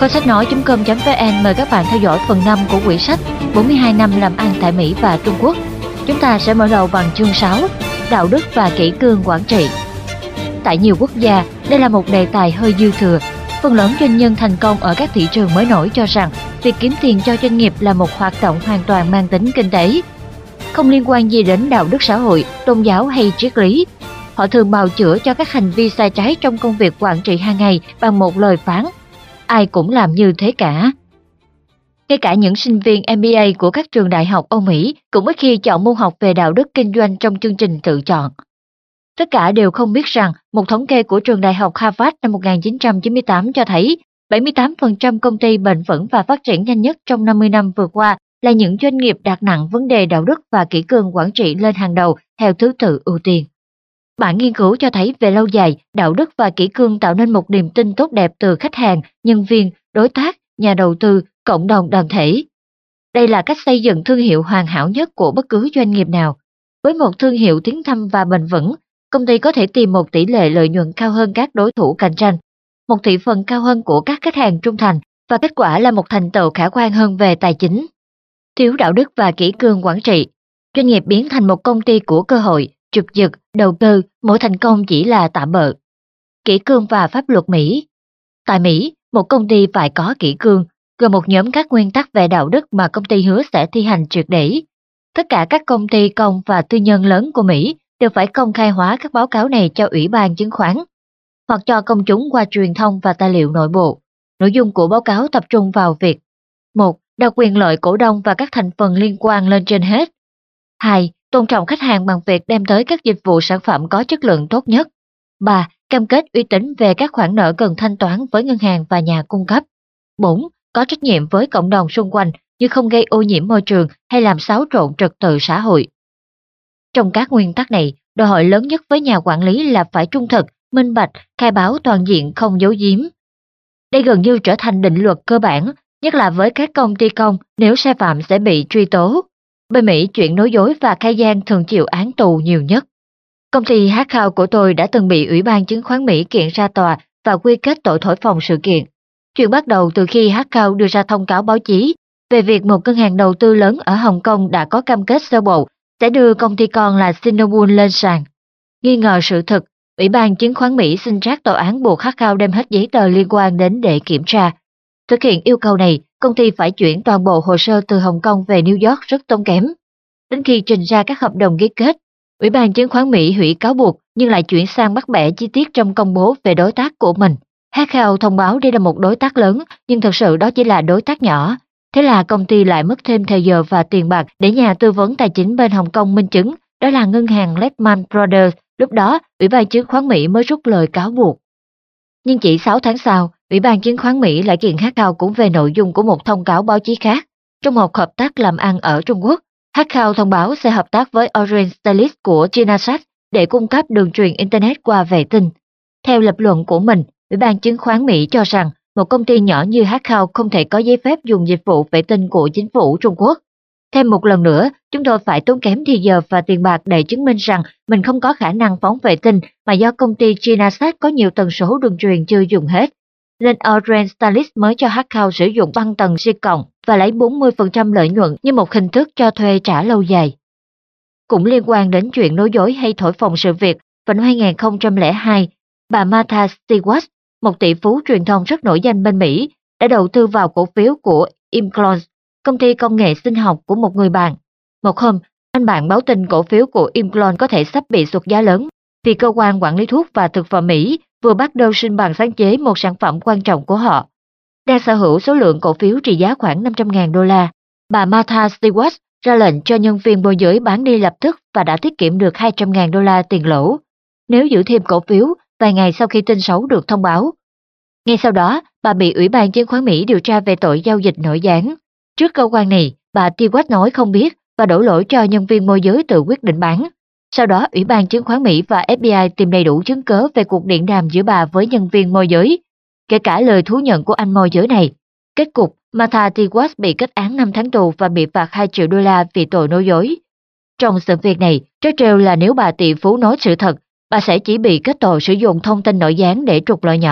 Kho sách nói.com.vn mời các bạn theo dõi phần 5 của quyển sách 42 năm làm ăn tại Mỹ và Trung Quốc. Chúng ta sẽ mở đầu bằng chương 6, đạo đức và kỷ cương quản trị. Tại nhiều quốc gia, đây là một đề tài hơi dư thừa. Phần lớn doanh nhân thành công ở các thị trường mới nổi cho rằng việc kiếm tiền cho doanh nghiệp là một hoạt động hoàn toàn mang tính kinh tế, không liên quan gì đến đạo đức xã hội, tôn giáo hay triết lý. Họ thường bào chữa cho các hành vi sai trái trong công việc quản trị hàng ngày bằng một lời phán: ai cũng làm như thế cả. Ngay cả những sinh viên MBA của các trường đại học Âu Mỹ cũng ít khi chọn môn học về đạo đức kinh doanh trong chương trình tự chọn. Tất cả đều không biết rằng một thống kê của trường đại học Harvard năm 1998 cho thấy 78% công ty bền vững và phát triển nhanh nhất trong 50 năm vừa qua là những doanh nghiệp đặt nặng vấn đề đạo đức và kỷ cương quản trị lên hàng đầu theo thứ tự ưu tiên. Bản nghiên cứu cho thấy về lâu dài, đạo đức và kỷ cương tạo nên một niềm tin tốt đẹp từ khách hàng, nhân viên, đối tác, nhà đầu tư, cộng đồng đoàn thể. Đây là cách xây dựng thương hiệu hoàn hảo nhất của bất cứ doanh nghiệp nào. Với một thương hiệu tiếng tăm và bền vững, công ty có thể tìm một tỷ lệ lợi nhuận cao hơn các đối thủ cạnh tranh, một thị phần cao hơn của các khách hàng trung thành và kết quả là một thành tựu khả quan hơn về tài chính. Thiếu đạo đức và kỷ cương quản trị, doanh nghiệp biến thành một công ty của cơ hội, trục giật, đầu cơ, mỗi thành công chỉ là tạm bợ. Kỷ cương và pháp luật Mỹ. Tại Mỹ, một công ty phải có kỷ cương, gồm một nhóm các nguyên tắc về đạo đức mà công ty hứa sẽ thi hành triệt để. Tất cả các công ty công và tư nhân lớn của Mỹ đều phải công khai hóa các báo cáo này cho Ủy ban chứng khoán, hoặc cho công chúng qua truyền thông và tài liệu nội bộ. Nội dung của báo cáo tập trung vào việc: 1. Đặt quyền lợi cổ đông và các thành phần liên quan lên trên hết. 2. Tôn trọng khách hàng bằng việc đem tới các dịch vụ sản phẩm có chất lượng tốt nhất. 3. Cam kết uy tín về các khoản nợ cần thanh toán với ngân hàng và nhà cung cấp. 4. Có trách nhiệm với cộng đồng xung quanh như không gây ô nhiễm môi trường hay làm xáo trộn trật tự xã hội. Trong các nguyên tắc này, đòi hỏi lớn nhất với nhà quản lý là phải trung thực, minh bạch, khai báo toàn diện, không giấu giếm. Đây gần như trở thành định luật cơ bản, nhất là với các công ty công, nếu sai phạm sẽ bị truy tố. Bên Mỹ, chuyện nói dối và khai gian thường chịu án tù nhiều nhất. Công ty Hackhao của tôi đã từng bị Ủy ban chứng khoán Mỹ kiện ra tòa và quy kết tội thổi phồng sự kiện. Chuyện bắt đầu từ khi Hackhao đưa ra thông cáo báo chí về việc một ngân hàng đầu tư lớn ở Hồng Kông đã có cam kết sơ bộ sẽ đưa công ty con là Sinopul lên sàn. Nghi ngờ sự thực, Ủy ban chứng khoán Mỹ xin rác tòa án buộc Hackhao đem hết giấy tờ liên quan đến để kiểm tra. Thực hiện yêu cầu này, công ty phải chuyển toàn bộ hồ sơ từ Hồng Kông về New York rất tốn kém. Đến khi trình ra các hợp đồng ký kết, Ủy ban chứng khoán Mỹ hủy cáo buộc nhưng lại chuyển sang bắt bẻ chi tiết trong công bố về đối tác của mình. Hackhao thông báo đây là một đối tác lớn, nhưng thực sự đó chỉ là đối tác nhỏ. Thế là công ty lại mất thêm thời giờ và tiền bạc để nhà tư vấn tài chính bên Hồng Kông minh chứng, đó là ngân hàng Lehman Brothers. Lúc đó, Ủy ban chứng khoán Mỹ mới rút lời cáo buộc. Nhưng chỉ 6 tháng sau, Ủy ban chứng khoán Mỹ lại kiện Hackhao cũng về nội dung của một thông cáo báo chí khác. Trong một hợp tác làm ăn ở Trung Quốc, Hackhao thông báo sẽ hợp tác với Orange Stylist của Chinasat để cung cấp đường truyền Internet qua vệ tinh. Theo lập luận của mình, Ủy ban chứng khoán Mỹ cho rằng một công ty nhỏ như Hackhao không thể có giấy phép dùng dịch vụ vệ tinh của chính phủ Trung Quốc. Thêm một lần nữa, chúng tôi phải tốn kém thời giờ và tiền bạc để chứng minh rằng mình không có khả năng phóng vệ tinh mà do công ty Chinasat có nhiều tần số đường truyền chưa dùng hết. Nên Orange Stylist mới cho Hackhao sử dụng băng tần di cộng và lấy 40% lợi nhuận như một hình thức cho thuê trả lâu dài. Cũng liên quan đến chuyện nói dối hay thổi phồng sự việc, vào năm 2002, bà Martha Stewart, một tỷ phú truyền thông rất nổi danh bên Mỹ, đã đầu tư vào cổ phiếu của Imclone, công ty công nghệ sinh học của một người bạn. Một hôm, anh bạn báo tin cổ phiếu của Imclone có thể sắp bị sụt giá lớn vì cơ quan quản lý thuốc và thực phẩm Mỹ vừa bắt đầu xin bằng sáng chế một sản phẩm quan trọng của họ. Đang sở hữu số lượng cổ phiếu trị giá khoảng $500.000, bà Martha Stewart ra lệnh cho nhân viên môi giới bán đi lập tức và đã tiết kiệm được $200.000 tiền lỗ nếu giữ thêm cổ phiếu vài ngày sau khi tin xấu được thông báo. Ngay sau đó, bà bị Ủy ban chứng khoán Mỹ điều tra về tội giao dịch nội gián. Trước cơ quan này, bà Stewart nói không biết và đổ lỗi cho nhân viên môi giới tự quyết định bán. Sau đó, Ủy ban chứng khoán Mỹ và FBI tìm đầy đủ chứng cớ về cuộc điện đàm giữa bà với nhân viên môi giới, kể cả lời thú nhận của anh môi giới này. Kết cục, Martha Stewart bị kết án 5 tháng tù và bị phạt $2 triệu vì tội nói dối. Trong sự việc này, trớ trêu là nếu bà tỷ phú nói sự thật, bà sẽ chỉ bị kết tội sử dụng thông tin nội gián để trục lợi nhỏ,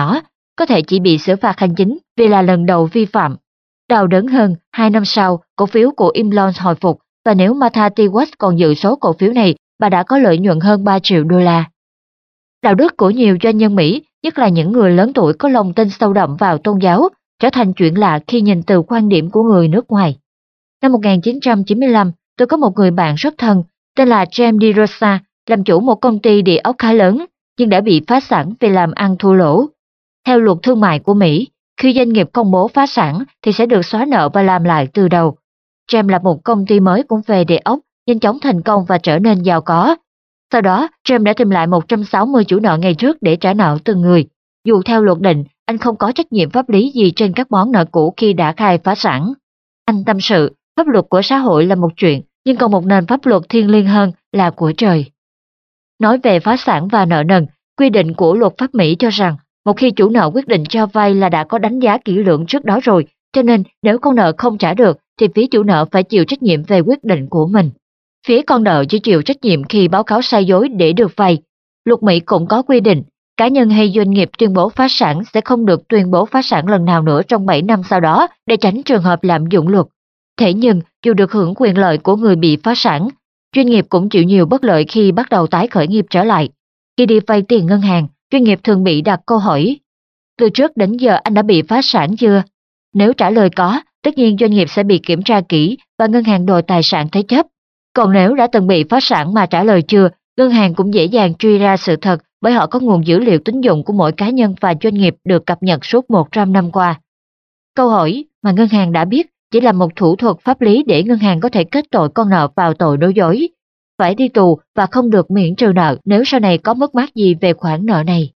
có thể chỉ bị xử phạt hành chính vì là lần đầu vi phạm. Đau đớn hơn, 2 năm sau, cổ phiếu của Imlon hồi phục và nếu Martha Stewart còn giữ số cổ phiếu này, bà đã có lợi nhuận hơn 3 triệu đô la. Đạo đức của nhiều doanh nhân Mỹ, nhất là những người lớn tuổi có lòng tin sâu đậm vào tôn giáo, trở thành chuyện lạ khi nhìn từ quan điểm của người nước ngoài. Năm 1995, tôi có một người bạn rất thân, tên là James DeRosa, làm chủ một công ty địa ốc khá lớn, nhưng đã bị phá sản vì làm ăn thua lỗ. Theo luật thương mại của Mỹ, khi doanh nghiệp công bố phá sản thì sẽ được xóa nợ và làm lại từ đầu. James lập một công ty mới cũng về địa ốc, nhanh chóng thành công và trở nên giàu có. Sau đó, James đã tìm lại 160 chủ nợ ngày trước để trả nợ từng người. Dù theo luật định, anh không có trách nhiệm pháp lý gì trên các món nợ cũ khi đã khai phá sản. Anh tâm sự, pháp luật của xã hội là một chuyện, nhưng còn một nền pháp luật thiêng liêng hơn là của trời. Nói về phá sản và nợ nần, quy định của luật pháp Mỹ cho rằng một khi chủ nợ quyết định cho vay là đã có đánh giá kỹ lưỡng trước đó rồi, cho nên nếu con nợ không trả được thì phía chủ nợ phải chịu trách nhiệm về quyết định của mình. Phía con nợ chỉ chịu trách nhiệm khi báo cáo sai dối để được vay. Luật Mỹ cũng có quy định, cá nhân hay doanh nghiệp tuyên bố phá sản sẽ không được tuyên bố phá sản lần nào nữa trong 7 năm sau đó để tránh trường hợp lạm dụng luật. Thế nhưng, dù được hưởng quyền lợi của người bị phá sản, doanh nghiệp cũng chịu nhiều bất lợi khi bắt đầu tái khởi nghiệp trở lại. Khi đi vay tiền ngân hàng, doanh nghiệp thường bị đặt câu hỏi, từ trước đến giờ anh đã bị phá sản chưa? Nếu trả lời có, tất nhiên doanh nghiệp sẽ bị kiểm tra kỹ và ngân hàng đòi tài sản thế chấp. Còn nếu đã từng bị phá sản mà trả lời chưa, ngân hàng cũng dễ dàng truy ra sự thật bởi họ có nguồn dữ liệu tín dụng của mỗi cá nhân và doanh nghiệp được cập nhật suốt 100 năm qua. Câu hỏi mà ngân hàng đã biết chỉ là một thủ thuật pháp lý để ngân hàng có thể kết tội con nợ vào tội nói dối, phải đi tù và không được miễn trừ nợ nếu sau này có mất mát gì về khoản nợ này.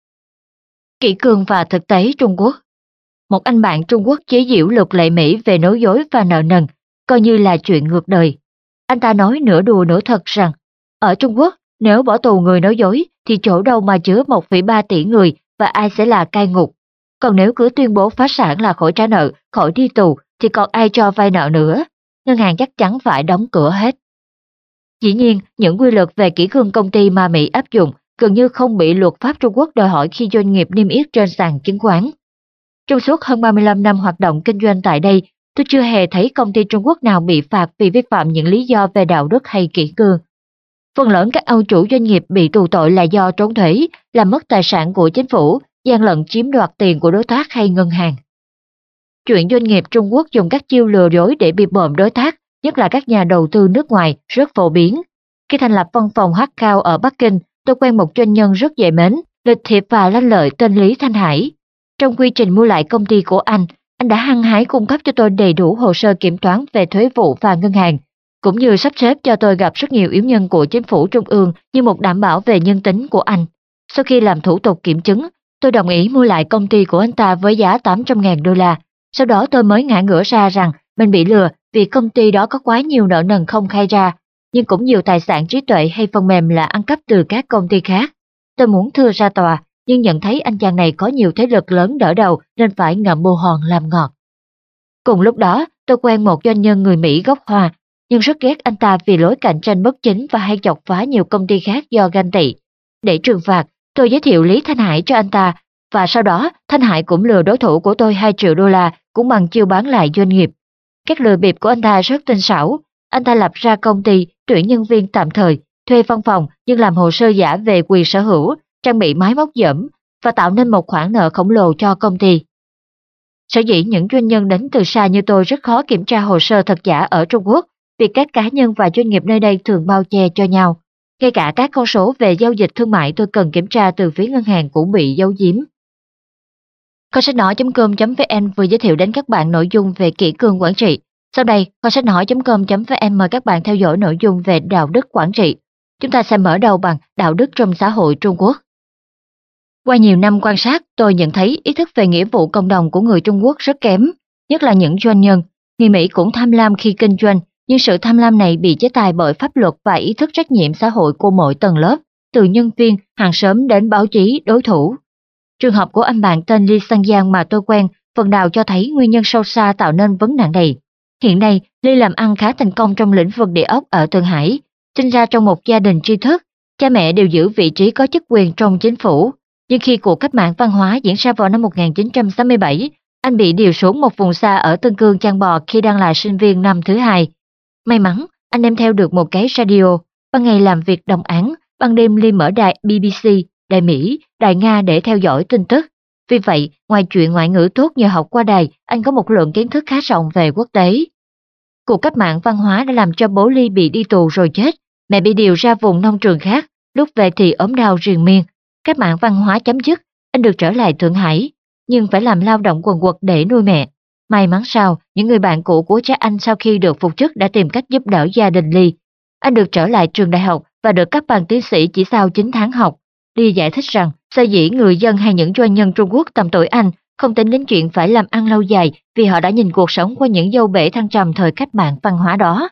Kỷ cương và thực tế Trung Quốc. Một anh bạn Trung Quốc chế giễu luật lệ Mỹ về nói dối và nợ nần, coi như là chuyện ngược đời. Anh ta nói nửa đùa nửa thật rằng, ở Trung Quốc, nếu bỏ tù người nói dối thì chỗ đâu mà chứa 1,3 tỷ người và ai sẽ là cai ngục. Còn nếu cứ tuyên bố phá sản là khỏi trả nợ, khỏi đi tù thì còn ai cho vay nợ nữa. Ngân hàng chắc chắn phải đóng cửa hết. Dĩ nhiên, những quy luật về kỷ cương công ty mà Mỹ áp dụng gần như không bị luật pháp Trung Quốc đòi hỏi khi doanh nghiệp niêm yết trên sàn chứng khoán. Trong suốt hơn 35 năm hoạt động kinh doanh tại đây, tôi chưa hề thấy công ty Trung Quốc nào bị phạt vì vi phạm những lý do về đạo đức hay kỷ cương. Phần lớn các ông chủ doanh nghiệp bị tù tội là do trốn thuế, làm mất tài sản của chính phủ, gian lận chiếm đoạt tiền của đối tác hay ngân hàng. Chuyện doanh nghiệp Trung Quốc dùng các chiêu lừa dối để bịp bợm đối tác, nhất là các nhà đầu tư nước ngoài, rất phổ biến. Khi thành lập văn phòng Hắc ở Bắc Kinh, tôi quen một doanh nhân rất dễ mến, lịch thiệp và lanh lợi tên Lý Thanh Hải. Trong quy trình mua lại công ty của anh đã hăng hái cung cấp cho tôi đầy đủ hồ sơ kiểm toán về thuế vụ và ngân hàng, cũng như sắp xếp cho tôi gặp rất nhiều yếu nhân của chính phủ trung ương như một đảm bảo về nhân tính của anh. Sau khi làm thủ tục kiểm chứng, tôi đồng ý mua lại công ty của anh ta với giá 800.000 đô la. Sau đó tôi mới ngã ngửa ra rằng mình bị lừa vì công ty đó có quá nhiều nợ nần không khai ra, nhưng cũng nhiều tài sản trí tuệ hay phần mềm là ăn cắp từ các công ty khác. Tôi muốn thưa ra tòa, nhưng nhận thấy anh chàng này có nhiều thế lực lớn đỡ đầu nên phải ngậm bồ hòn làm ngọt. Cùng lúc đó, tôi quen một doanh nhân người Mỹ gốc Hoa, nhưng rất ghét anh ta vì lối cạnh tranh bất chính và hay chọc phá nhiều công ty khác do ganh tị. Để trừng phạt, tôi giới thiệu Lý Thanh Hải cho anh ta, và sau đó Thanh Hải cũng lừa đối thủ của tôi 2 triệu đô la cũng bằng chiêu bán lại doanh nghiệp. Các lừa bịp của anh ta rất tinh xảo. Anh ta lập ra công ty, tuyển nhân viên tạm thời, thuê văn phòng nhưng làm hồ sơ giả về quyền sở hữu, trang bị máy móc dởm và tạo nên một khoản nợ khổng lồ cho công ty. Sở dĩ những doanh nhân đến từ xa như tôi rất khó kiểm tra hồ sơ thật giả ở Trung Quốc vì các cá nhân và doanh nghiệp nơi đây thường bao che cho nhau. Ngay cả các con số về giao dịch thương mại tôi cần kiểm tra từ phía ngân hàng cũng bị giấu giếm. Kho sách nói.com.vn vừa giới thiệu đến các bạn nội dung về kỷ cương quản trị. Sau đây, kho sách nói.com.vn mời các bạn theo dõi nội dung về đạo đức quản trị. Chúng ta sẽ mở đầu bằng đạo đức trong xã hội Trung Quốc. Qua nhiều năm quan sát, tôi nhận thấy ý thức về nghĩa vụ cộng đồng của người Trung Quốc rất kém, nhất là những doanh nhân. Người Mỹ cũng tham lam khi kinh doanh, nhưng sự tham lam này bị chế tài bởi pháp luật và ý thức trách nhiệm xã hội của mỗi tầng lớp, từ nhân viên, hàng xóm đến báo chí, đối thủ. Trường hợp của anh bạn tên Lee Sang Giang mà tôi quen phần nào cho thấy nguyên nhân sâu xa tạo nên vấn nạn này. Hiện nay, Lee làm ăn khá thành công trong lĩnh vực địa ốc ở Thượng Hải, sinh ra trong một gia đình tri thức, cha mẹ đều giữ vị trí có chức quyền trong chính phủ. Nhưng khi cuộc cách mạng văn hóa diễn ra vào năm 1967, anh bị điều xuống một vùng xa ở Tân Cương chăn bò khi đang là sinh viên năm thứ hai. May mắn, anh đem theo được một cái radio, ban ngày làm việc đồng áng, ban đêm Lee mở đài BBC, đài Mỹ, đài Nga để theo dõi tin tức. Vì vậy, ngoài chuyện ngoại ngữ tốt nhờ học qua đài, anh có một lượng kiến thức khá rộng về quốc tế. Cuộc cách mạng văn hóa đã làm cho bố Lee bị đi tù rồi chết, mẹ bị điều ra vùng nông trường khác, lúc về thì ốm đau triền miên. Cách mạng văn hóa chấm dứt, anh được trở lại Thượng Hải, nhưng phải làm lao động quần quật để nuôi mẹ. May mắn sao, những người bạn cũ của cha anh sau khi được phục chức đã tìm cách giúp đỡ gia đình Lee. Anh được trở lại trường đại học và được cấp bằng tiến sĩ chỉ sau 9 tháng học. Lee giải thích rằng, sở dĩ người dân hay những doanh nhân Trung Quốc tầm tuổi anh không tính đến chuyện phải làm ăn lâu dài vì họ đã nhìn cuộc sống qua những dâu bể thăng trầm thời cách mạng văn hóa đó.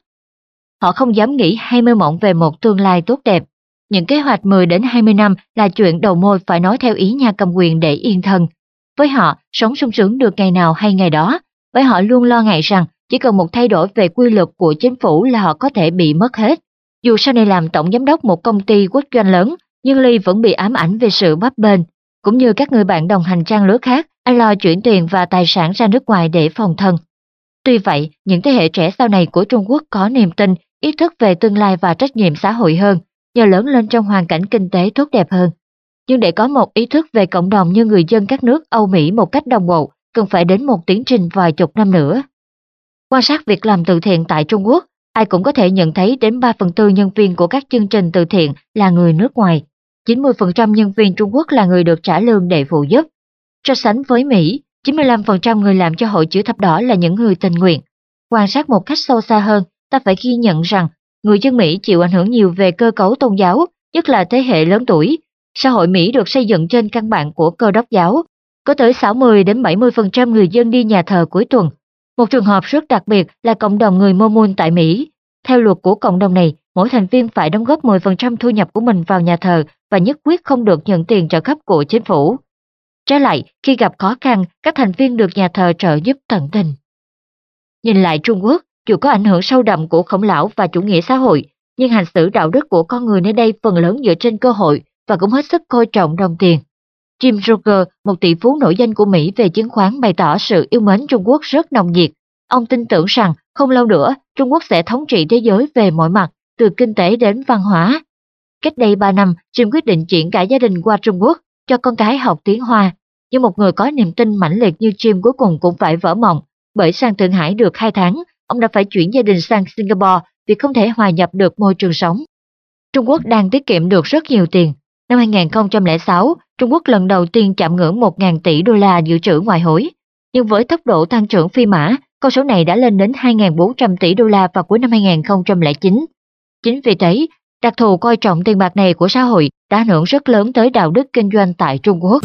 Họ không dám nghĩ hay mơ mộng về một tương lai tốt đẹp. Những kế hoạch 10 đến 20 năm là chuyện đầu môi phải nói theo ý nhà cầm quyền để yên thân. Với họ, sống sung sướng được ngày nào hay ngày đó, bởi họ luôn lo ngại rằng chỉ cần một thay đổi về quy luật của chính phủ là họ có thể bị mất hết. Dù sau này làm tổng giám đốc một công ty quốc doanh lớn, nhưng Lee vẫn bị ám ảnh về sự bấp bênh. Cũng như các người bạn đồng hành trang lứa khác, anh lo chuyển tiền và tài sản ra nước ngoài để phòng thân. Tuy vậy, những thế hệ trẻ sau này của Trung Quốc có niềm tin, ý thức về tương lai và trách nhiệm xã hội hơn, nhờ lớn lên trong hoàn cảnh kinh tế tốt đẹp hơn. Nhưng để có một ý thức về cộng đồng như người dân các nước Âu Mỹ một cách đồng bộ, cần phải đến một tiến trình vài chục năm nữa. Quan sát việc làm từ thiện tại Trung Quốc, ai cũng có thể nhận thấy đến 3/4 nhân viên của các chương trình từ thiện là người nước ngoài. 90% nhân viên Trung Quốc là người được trả lương để phụ giúp. So sánh với Mỹ, 95% người làm cho Hội Chữ Thập Đỏ là những người tình nguyện. Quan sát một cách sâu xa hơn, ta phải ghi nhận rằng người dân Mỹ chịu ảnh hưởng nhiều về cơ cấu tôn giáo, nhất là thế hệ lớn tuổi. Xã hội Mỹ được xây dựng trên căn bản của Cơ đốc giáo. Có tới 60 đến 70% người dân đi nhà thờ cuối tuần. Một trường hợp rất đặc biệt là cộng đồng người Mormon tại Mỹ. Theo luật của cộng đồng này, mỗi thành viên phải đóng góp 10% thu nhập của mình vào nhà thờ và nhất quyết không được nhận tiền trợ cấp của chính phủ. Trái lại, khi gặp khó khăn, các thành viên được nhà thờ trợ giúp tận tình. Nhìn lại Trung Quốc, dù có ảnh hưởng sâu đậm của Khổng Lão và chủ nghĩa xã hội, nhưng hành xử đạo đức của con người nơi đây phần lớn dựa trên cơ hội và cũng hết sức coi trọng đồng tiền. Jim Roger, một tỷ phú nổi danh của Mỹ về chứng khoán, bày tỏ sự yêu mến Trung Quốc rất nồng nhiệt. Ông tin tưởng rằng không lâu nữa Trung Quốc sẽ thống trị thế giới về mọi mặt, từ kinh tế đến văn hóa. Cách đây 3 năm, Jim quyết định chuyển cả gia đình qua Trung Quốc, cho con cái học tiếng Hoa. Nhưng một người có niềm tin mãnh liệt như Jim cuối cùng cũng phải vỡ mộng, bởi sang Thượng Hải được 2 tháng, ông đã phải chuyển gia đình sang Singapore vì không thể hòa nhập được môi trường sống. Trung Quốc đang tiết kiệm được rất nhiều tiền. Năm 2006, Trung Quốc lần đầu tiên chạm ngưỡng 1.000 tỷ đô la dự trữ ngoại hối. Nhưng với tốc độ tăng trưởng phi mã, con số này đã lên đến 2.400 tỷ đô la vào cuối năm 2009. Chính vì thế, đặc thù coi trọng tiền bạc này của xã hội đã ảnh hưởng rất lớn tới đạo đức kinh doanh tại Trung Quốc.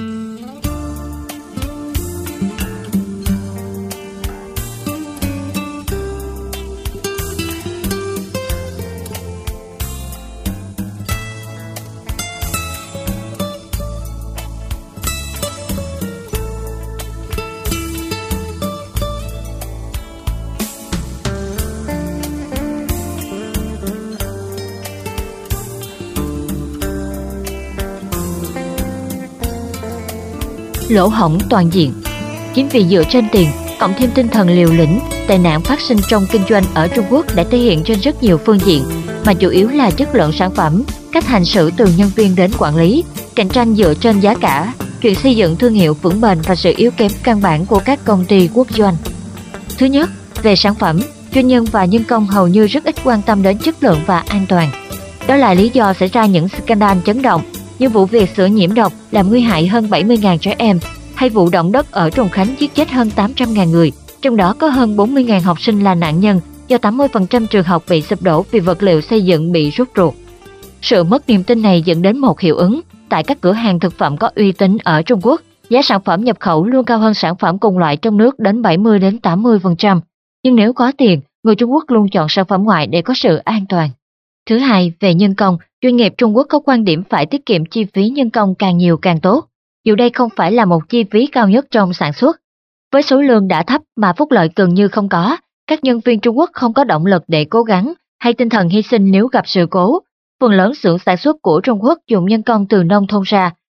Lỗ hổng toàn diện. Chính vì dựa trên tiền, cộng thêm tinh thần liều lĩnh, tệ nạn phát sinh trong kinh doanh ở Trung Quốc đã thể hiện trên rất nhiều phương diện, mà chủ yếu là chất lượng sản phẩm, cách hành xử từ nhân viên đến quản lý, cạnh tranh dựa trên giá cả, chuyện xây dựng thương hiệu vững bền và sự yếu kém căn bản của các công ty quốc doanh. Thứ nhất, về sản phẩm, doanh nhân và nhân công hầu như rất ít quan tâm đến chất lượng và an toàn. Đó là lý do xảy ra những scandal chấn động, như vụ việc sữa nhiễm độc làm nguy hại hơn 70.000 trẻ em, hay vụ động đất ở Trùng Khánh giết chết hơn 800.000 người, trong đó có hơn 40.000 học sinh là nạn nhân do 80% trường học bị sụp đổ vì vật liệu xây dựng bị rút ruột. Sự mất niềm tin này dẫn đến một hiệu ứng. Tại các cửa hàng thực phẩm có uy tín ở Trung Quốc, giá sản phẩm nhập khẩu luôn cao hơn sản phẩm cùng loại trong nước đến 70 đến 80%. Nhưng nếu có tiền, người Trung Quốc luôn chọn sản phẩm ngoại để có sự an toàn. Thứ hai, về nhân công, doanh nghiệp Trung Quốc có quan điểm phải tiết kiệm chi phí nhân công càng nhiều càng tốt. Dù đây không phải là một chi phí cao nhất trong sản xuất. Với số lương đã thấp mà phúc lợi gần như không có, các nhân viên Trung Quốc không có động lực để cố gắng hay tinh thần hy sinh nếu gặp sự cố. Phần lớn xưởng sản xuất của Trung Quốc dùng nhân công từ nông thôn ra,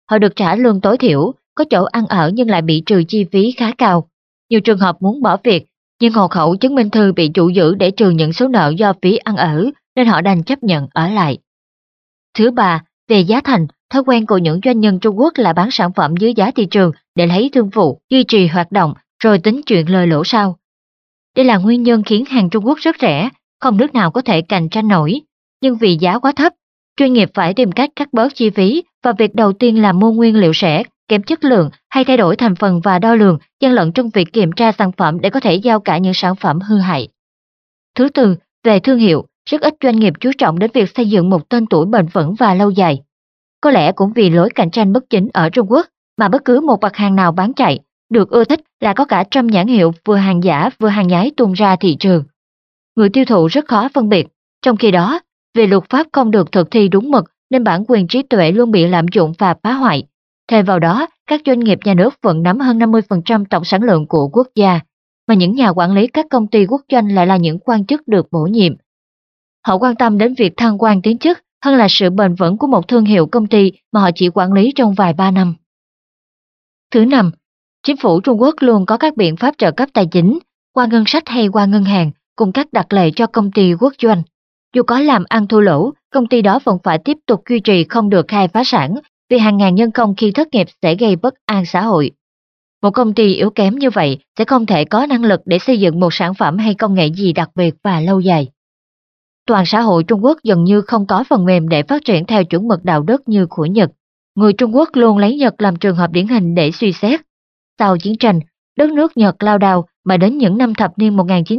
họ được trả lương tối thiểu, có chỗ ăn ở nhưng lại bị trừ chi phí khá cao. Nhiều trường hợp muốn bỏ việc, nhưng hộ khẩu chứng minh thư bị chủ giữ để trừ những số nợ do phí ăn ở, nên họ đành chấp nhận ở lại. Thứ ba, về giá thành, thói quen của những doanh nhân Trung Quốc là bán sản phẩm dưới giá thị trường để lấy thương vụ, duy trì hoạt động, rồi tính chuyện lời lỗ sau. Đây là nguyên nhân khiến hàng Trung Quốc rất rẻ, không nước nào có thể cạnh tranh nổi. Nhưng vì giá quá thấp, doanh nghiệp phải tìm cách cắt bớt chi phí, và việc đầu tiên là mua nguyên liệu rẻ, kém chất lượng hay thay đổi thành phần và đo lường, gian lận trong việc kiểm tra sản phẩm để có thể giao cả những sản phẩm hư hại. Thứ tư, về thương hiệu, rất ít doanh nghiệp chú trọng đến việc xây dựng một tên tuổi bền vững và lâu dài. Có lẽ cũng vì lối cạnh tranh bất chính ở Trung Quốc mà bất cứ một mặt hàng nào bán chạy, được ưa thích là có cả trăm nhãn hiệu vừa hàng giả vừa hàng nhái tung ra thị trường. Người tiêu thụ rất khó phân biệt, trong khi đó, vì luật pháp không được thực thi đúng mực nên bản quyền trí tuệ luôn bị lạm dụng và phá hoại. Thêm vào đó, các doanh nghiệp nhà nước vẫn nắm hơn 50% tổng sản lượng của quốc gia, mà những nhà quản lý các công ty quốc doanh lại là những quan chức được bổ nhiệm. Họ quan tâm đến việc thăng quan tiến chức hơn là sự bền vững của một thương hiệu công ty mà họ chỉ quản lý trong vài ba năm. Thứ năm, chính phủ Trung Quốc luôn có các biện pháp trợ cấp tài chính, qua ngân sách hay qua ngân hàng, cùng các đặc lệ cho công ty quốc doanh. Dù có làm ăn thua lỗ, công ty đó vẫn phải tiếp tục duy trì không được khai phá sản, vì hàng ngàn nhân công khi thất nghiệp sẽ gây bất an xã hội. Một công ty yếu kém như vậy sẽ không thể có năng lực để xây dựng một sản phẩm hay công nghệ gì đặc biệt và lâu dài. Toàn xã hội Trung Quốc dường như không có phần mềm để phát triển theo chuẩn mực đạo đức như của Nhật. Người Trung Quốc luôn lấy Nhật làm trường hợp điển hình để suy xét. Sau chiến tranh, đất nước Nhật lao đao mà đến những năm thập niên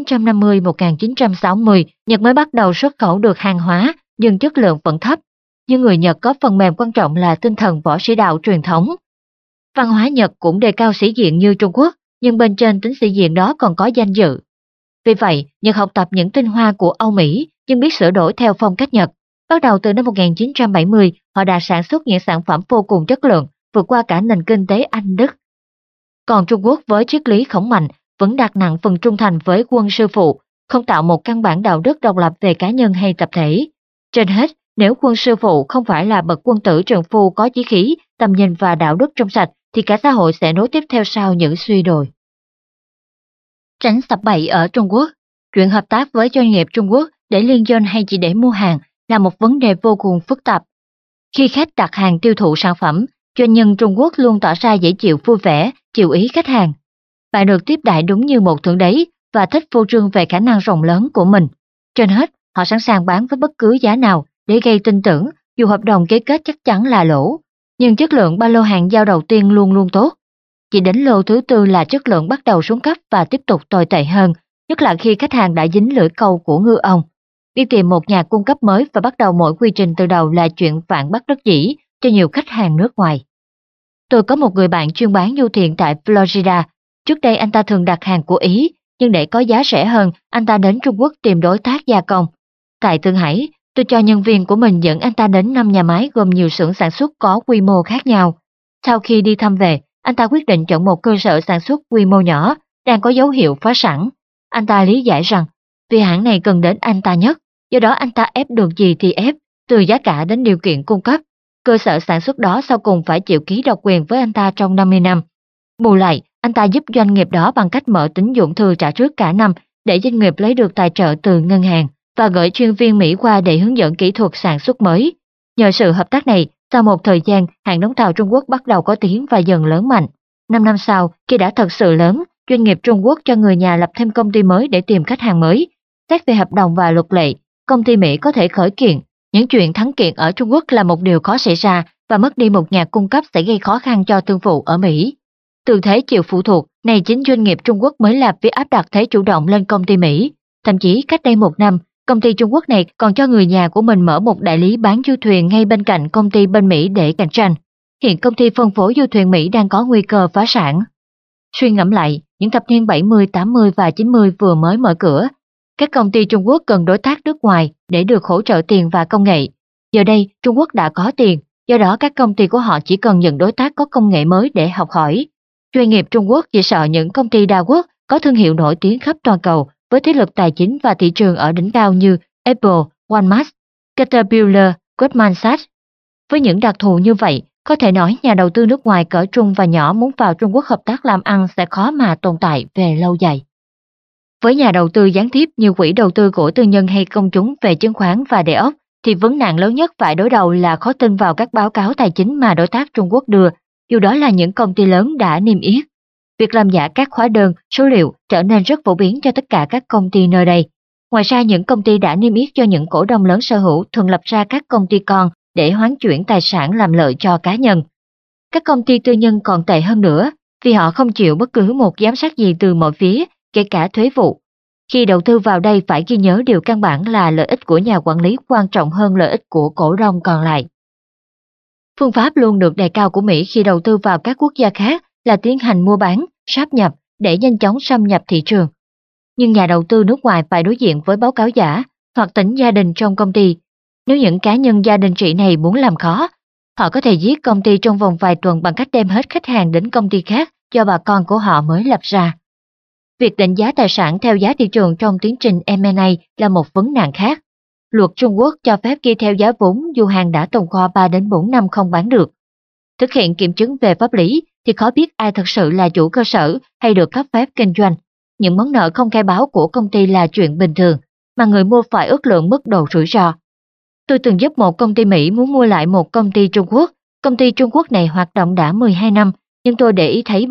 1950-1960, Nhật mới bắt đầu xuất khẩu được hàng hóa, nhưng chất lượng vẫn thấp. Nhưng người Nhật có phần mềm quan trọng là tinh thần võ sĩ đạo truyền thống. Văn hóa Nhật cũng đề cao sĩ diện như Trung Quốc, nhưng bên trên tính sĩ diện đó còn có danh dự. Vì vậy, Nhật học tập những tinh hoa của Âu Mỹ, nhưng biết sửa đổi theo phong cách Nhật. Bắt đầu từ năm 1970, họ đã sản xuất những sản phẩm vô cùng chất lượng, vượt qua cả nền kinh tế Anh Đức. Còn Trung Quốc với triết lý khổng mạnh vẫn đặt nặng phần trung thành với quân sư phụ, không tạo một căn bản đạo đức độc lập về cá nhân hay tập thể. Trên hết, nếu quân sư phụ không phải là bậc quân tử trượng phu có chí khí, tầm nhìn và đạo đức trong sạch, thì cả xã hội sẽ nối tiếp theo sau những suy đồi. Tránh sập bẫy ở Trung Quốc. Chuyện hợp tác với doanh nghiệp Trung Quốc để liên doanh hay chỉ để mua hàng là một vấn đề vô cùng phức tạp. Khi khách đặt hàng tiêu thụ sản phẩm, doanh nhân Trung Quốc luôn tỏ ra dễ chịu vui vẻ, chiều ý khách hàng. Bạn được tiếp đãi đúng như một thượng đế và thích phô trương về khả năng rộng lớn của mình. Trên hết, họ sẵn sàng bán với bất cứ giá nào để gây tin tưởng, dù hợp đồng ký kết chắc chắn là lỗ. Nhưng chất lượng ba lô hàng giao đầu tiên luôn luôn tốt. Chỉ đến lô thứ tư là chất lượng bắt đầu xuống cấp và tiếp tục tồi tệ hơn, nhất là khi khách hàng đã dính lưỡi câu của ngư ông. Đi tìm một nhà cung cấp mới và bắt đầu mọi quy trình từ đầu là chuyện vạn bất đắc dĩ cho nhiều khách hàng nước ngoài. Tôi có một người bạn chuyên bán du thuyền tại Florida. Trước đây anh ta thường đặt hàng của Ý, nhưng để có giá rẻ hơn, anh ta đến Trung Quốc tìm đối tác gia công. Tại Thượng Hải, tôi cho nhân viên của mình dẫn anh ta đến 5 nhà máy gồm nhiều xưởng sản xuất có quy mô khác nhau. Sau khi đi thăm về, anh ta quyết định chọn một cơ sở sản xuất quy mô nhỏ, đang có dấu hiệu phá sản. Anh ta lý giải rằng, vì hãng này cần đến anh ta nhất, do đó anh ta ép được gì thì ép, từ giá cả đến điều kiện cung cấp. Cơ sở sản xuất đó sau cùng phải chịu ký độc quyền với anh ta trong 50 năm. Bù lại, anh ta giúp doanh nghiệp đó bằng cách mở tín dụng thư trả trước cả năm để doanh nghiệp lấy được tài trợ từ ngân hàng và gửi chuyên viên Mỹ qua để hướng dẫn kỹ thuật sản xuất mới. Nhờ sự hợp tác này, sau một thời gian, hãng đóng tàu Trung Quốc bắt đầu có tiếng và dần lớn mạnh. 5 năm sau, khi đã thật sự lớn, doanh nghiệp Trung Quốc cho người nhà lập thêm công ty mới để tìm khách hàng mới. Xét về hợp đồng và luật lệ, công ty Mỹ có thể khởi kiện. Những chuyện thắng kiện ở Trung Quốc là một điều khó xảy ra và mất đi một nhà cung cấp sẽ gây khó khăn cho thương vụ ở Mỹ. Từ thế chịu phụ thuộc, này chính doanh nghiệp Trung Quốc mới làm việc áp đặt thế chủ động lên công ty Mỹ. Thậm chí cách đây 1 năm, công ty Trung Quốc này còn cho người nhà của mình mở một đại lý bán du thuyền ngay bên cạnh công ty bên Mỹ để cạnh tranh. Hiện công ty phân phối du thuyền Mỹ đang có nguy cơ phá sản. Suy ngẫm lại, những thập niên 70, 80 và 90 vừa mới mở cửa. Các công ty Trung Quốc cần đối tác nước ngoài để được hỗ trợ tiền và công nghệ. Giờ đây, Trung Quốc đã có tiền, do đó các công ty của họ chỉ cần những đối tác có công nghệ mới để học hỏi. Doanh nghiệp Trung Quốc chỉ sợ những công ty đa quốc có thương hiệu nổi tiếng khắp toàn cầu với thế lực tài chính và thị trường ở đỉnh cao như Apple, Walmart, Caterpillar, Goldman Sachs. Với những đặc thù như vậy, Có thể nói nhà đầu tư nước ngoài cỡ trung và nhỏ muốn vào Trung Quốc hợp tác làm ăn sẽ khó mà tồn tại về lâu dài. Với nhà đầu tư gián tiếp như quỹ đầu tư của tư nhân hay công chúng về chứng khoán và địa ốc, thì vấn nạn lớn nhất phải đối đầu là khó tin vào các báo cáo tài chính mà đối tác Trung Quốc đưa, dù đó là những công ty lớn đã niêm yết. Việc làm giả các hóa đơn, số liệu trở nên rất phổ biến cho tất cả các công ty nơi đây. Ngoài ra, những công ty đã niêm yết cho những cổ đông lớn sở hữu thường lập ra các công ty con để hoán chuyển tài sản làm lợi cho cá nhân. Các công ty tư nhân còn tệ hơn nữa, vì họ không chịu bất cứ một giám sát gì từ mọi phía, kể cả thuế vụ. Khi đầu tư vào đây phải ghi nhớ điều căn bản là lợi ích của nhà quản lý quan trọng hơn lợi ích của cổ đông còn lại. Phương pháp luôn được đề cao của Mỹ khi đầu tư vào các quốc gia khác là tiến hành mua bán, sáp nhập để nhanh chóng xâm nhập thị trường. Nhưng nhà đầu tư nước ngoài phải đối diện với báo cáo giả hoặc tỉnh gia đình trong công ty. Nếu những cá nhân gia đình trị này muốn làm khó, họ có thể giết công ty trong vòng vài tuần bằng cách đem hết khách hàng đến công ty khác do bà con của họ mới lập ra. Việc định giá tài sản theo giá thị trường trong tiến trình M&A là một vấn nạn khác. Luật Trung Quốc cho phép ghi theo giá vốn dù hàng đã tồn kho 3 đến 4 năm không bán được. Thực hiện kiểm chứng về pháp lý thì khó biết ai thực sự là chủ cơ sở hay được cấp phép kinh doanh. Những món nợ không khai báo của công ty là chuyện bình thường, mà người mua phải ước lượng mức độ rủi ro. Tôi từng giúp một công ty Mỹ muốn mua lại một công ty Trung Quốc. Công ty Trung Quốc này hoạt động đã 12 năm, nhưng tôi để ý thấy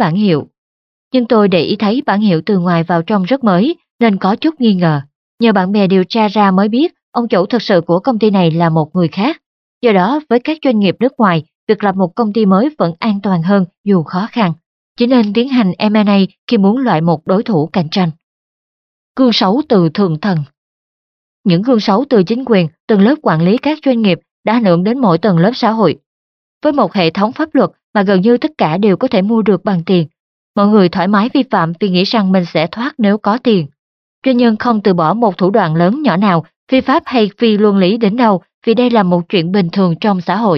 bản hiệu từ ngoài vào trong rất mới, nên có chút nghi ngờ. Nhờ bạn bè điều tra ra mới biết, ông chủ thực sự của công ty này là một người khác. Do đó, với các doanh nghiệp nước ngoài, việc lập một công ty mới vẫn an toàn hơn dù khó khăn. Chỉ nên tiến hành M&A khi muốn loại một đối thủ cạnh tranh. Gương xấu từ thượng thần. Những gương xấu từ chính quyền, tầng lớp quản lý các doanh nghiệp đã ảnh hưởng đến mọi tầng lớp xã hội. Với một hệ thống pháp luật mà gần như tất cả đều có thể mua được bằng tiền, mọi người thoải mái vi phạm vì nghĩ rằng mình sẽ thoát nếu có tiền. Doanh nhân không từ bỏ một thủ đoạn lớn nhỏ nào, phi pháp hay phi luân lý đến đâu, vì đây là một chuyện bình thường trong xã hội.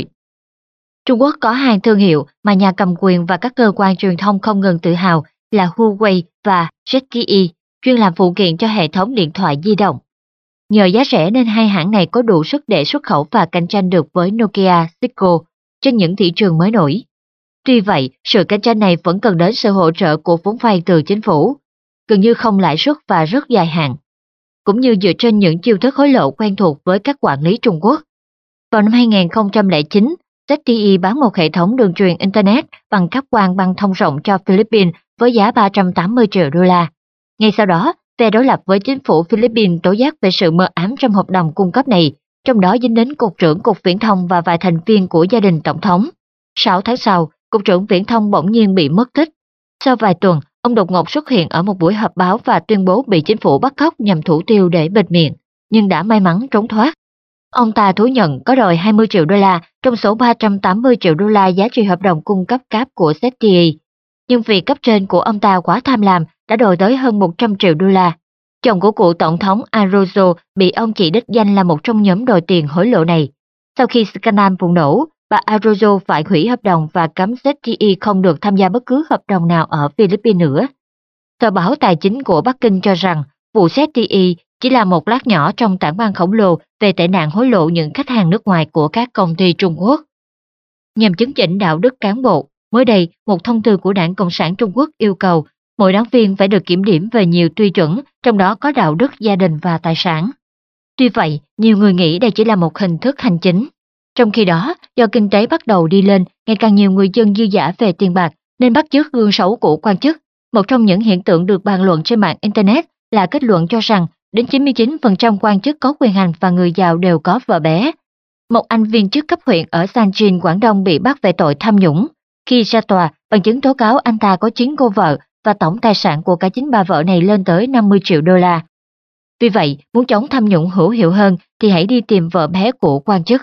Trung Quốc có hai thương hiệu mà nhà cầm quyền và các cơ quan truyền thông không ngừng tự hào là Huawei và ZTE, chuyên làm phụ kiện cho hệ thống điện thoại di động. Nhờ giá rẻ nên hai hãng này có đủ sức để xuất khẩu và cạnh tranh được với Nokia, Cisco trên những thị trường mới nổi. Tuy vậy, sự cạnh tranh này vẫn cần đến sự hỗ trợ của vốn vay từ chính phủ, gần như không lãi suất và rất dài hạn, cũng như dựa trên những chiêu thức hối lộ quen thuộc với các quản lý Trung Quốc. Vào năm 2009, ZTE bán một hệ thống đường truyền Internet bằng cáp quang băng thông rộng cho Philippines với giá 380 triệu đô la. Ngay sau đó, phe đối lập với chính phủ Philippines tố giác về sự mờ ám trong hợp đồng cung cấp này, trong đó dính đến Cục trưởng Cục Viễn thông và vài thành viên của gia đình Tổng thống. 6 tháng sau, Cục trưởng Viễn thông bỗng nhiên bị mất tích. Sau vài tuần, ông đột ngột xuất hiện ở một buổi họp báo và tuyên bố bị chính phủ bắt cóc nhằm thủ tiêu để bịt miệng, nhưng đã may mắn trốn thoát. Ông ta thú nhận có đòi 20 triệu đô la trong số 380 triệu đô la giá trị hợp đồng cung cấp cáp của ZTE. Nhưng vì cấp trên của ông ta quá tham lam đã đòi tới hơn 100 triệu đô la. Chồng của cựu tổng thống Arroyo bị ông chỉ đích danh là một trong nhóm đòi tiền hối lộ này. Sau khi scandal bùng nổ, bà Arroyo phải hủy hợp đồng và cấm ZTE không được tham gia bất cứ hợp đồng nào ở Philippines nữa. Tờ báo tài chính của Bắc Kinh cho rằng vụ ZTE chỉ là một lát nhỏ trong tảng băng khổng lồ về tệ nạn hối lộ những khách hàng nước ngoài của các công ty Trung Quốc. Nhằm chấn chỉnh đạo đức cán bộ, mới đây một thông tư của Đảng Cộng sản Trung Quốc yêu cầu mỗi đảng viên phải được kiểm điểm về nhiều tiêu chuẩn, trong đó có đạo đức gia đình và tài sản. Tuy vậy, nhiều người nghĩ đây chỉ là một hình thức hành chính. Trong khi đó, do kinh tế bắt đầu đi lên, ngày càng nhiều người dân dư dả về tiền bạc nên bắt chước gương xấu của quan chức. Một trong những hiện tượng được bàn luận trên mạng Internet là kết luận cho rằng đến 99% quan chức có quyền hành và người giàu đều có vợ bé. Một anh viên chức cấp huyện ở Sanjin, Quảng Đông bị bắt về tội tham nhũng. Khi ra tòa, bằng chứng tố cáo anh ta có 9 cô vợ và tổng tài sản của cả 9 bà vợ này lên tới 50 triệu đô la. Vì vậy, muốn chống tham nhũng hữu hiệu hơn thì hãy đi tìm vợ bé của quan chức.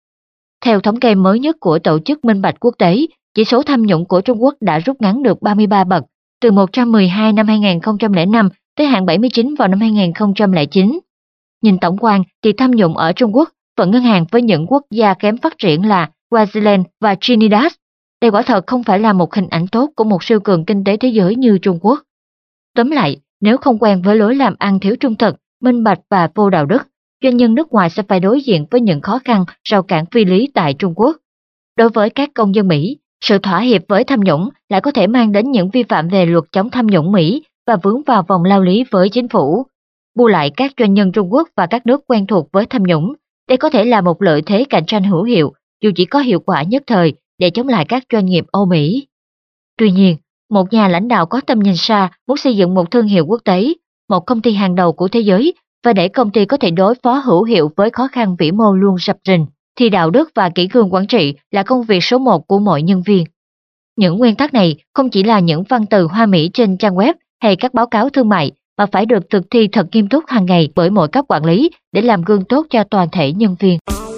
Theo thống kê mới nhất của Tổ chức Minh bạch Quốc tế, chỉ số tham nhũng của Trung Quốc đã rút ngắn được 33 bậc, từ 112 năm 2005 tới hạng 79 vào năm 2009. Nhìn tổng quan thì tham nhũng ở Trung Quốc vẫn ngang hàng với những quốc gia kém phát triển là New Zealand và Trinidad. Đây quả thật không phải là một hình ảnh tốt của một siêu cường kinh tế thế giới như Trung Quốc. Tóm lại, nếu không quen với lối làm ăn thiếu trung thực, minh bạch và vô đạo đức, doanh nhân nước ngoài sẽ phải đối diện với những khó khăn, rào cản phi lý tại Trung Quốc. Đối với các công dân Mỹ, sự thỏa hiệp với tham nhũng lại có thể mang đến những vi phạm về luật chống tham nhũng Mỹ và vướng vào vòng lao lý với chính phủ. Bù lại các doanh nhân Trung Quốc và các nước quen thuộc với tham nhũng, đây có thể là một lợi thế cạnh tranh hữu hiệu, dù chỉ có hiệu quả nhất thời để chống lại các doanh nghiệp Âu Mỹ. Tuy nhiên, một nhà lãnh đạo có tầm nhìn xa muốn xây dựng một thương hiệu quốc tế, một công ty hàng đầu của thế giới và để công ty có thể đối phó hữu hiệu với khó khăn vĩ mô luôn rập rình, thì đạo đức và kỷ cương quản trị là công việc số một của mọi nhân viên. Những nguyên tắc này không chỉ là những văn từ hoa mỹ trên trang web hay các báo cáo thương mại, mà phải được thực thi thật nghiêm túc hàng ngày bởi mỗi cấp quản lý để làm gương tốt cho toàn thể nhân viên.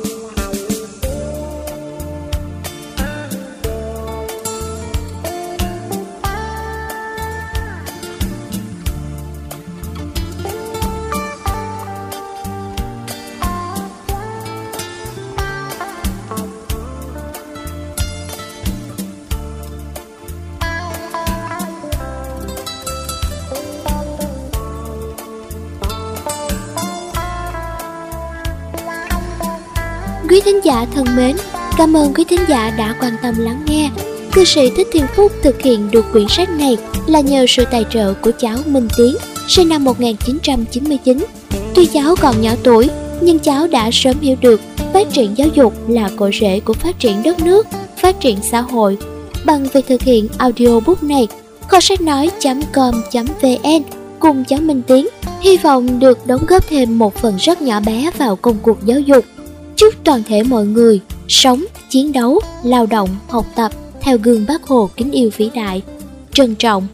Quý thính giả thân mến, cảm ơn quý thính giả đã quan tâm lắng nghe. Cư sĩ Thích Thiên Phúc thực hiện được quyển sách này là nhờ sự tài trợ của cháu Minh Tiến, sinh năm 1999. Tuy cháu còn nhỏ tuổi, nhưng cháu đã sớm hiểu được phát triển giáo dục là cội rễ của phát triển đất nước, phát triển xã hội. Bằng việc thực hiện audiobook này, kho sách nói.com.vn cùng cháu Minh Tiến hy vọng được đóng góp thêm một phần rất nhỏ bé vào công cuộc giáo dục. Chúc toàn thể mọi người sống, chiến đấu, lao động, học tập theo gương Bác Hồ kính yêu vĩ đại. Trân trọng.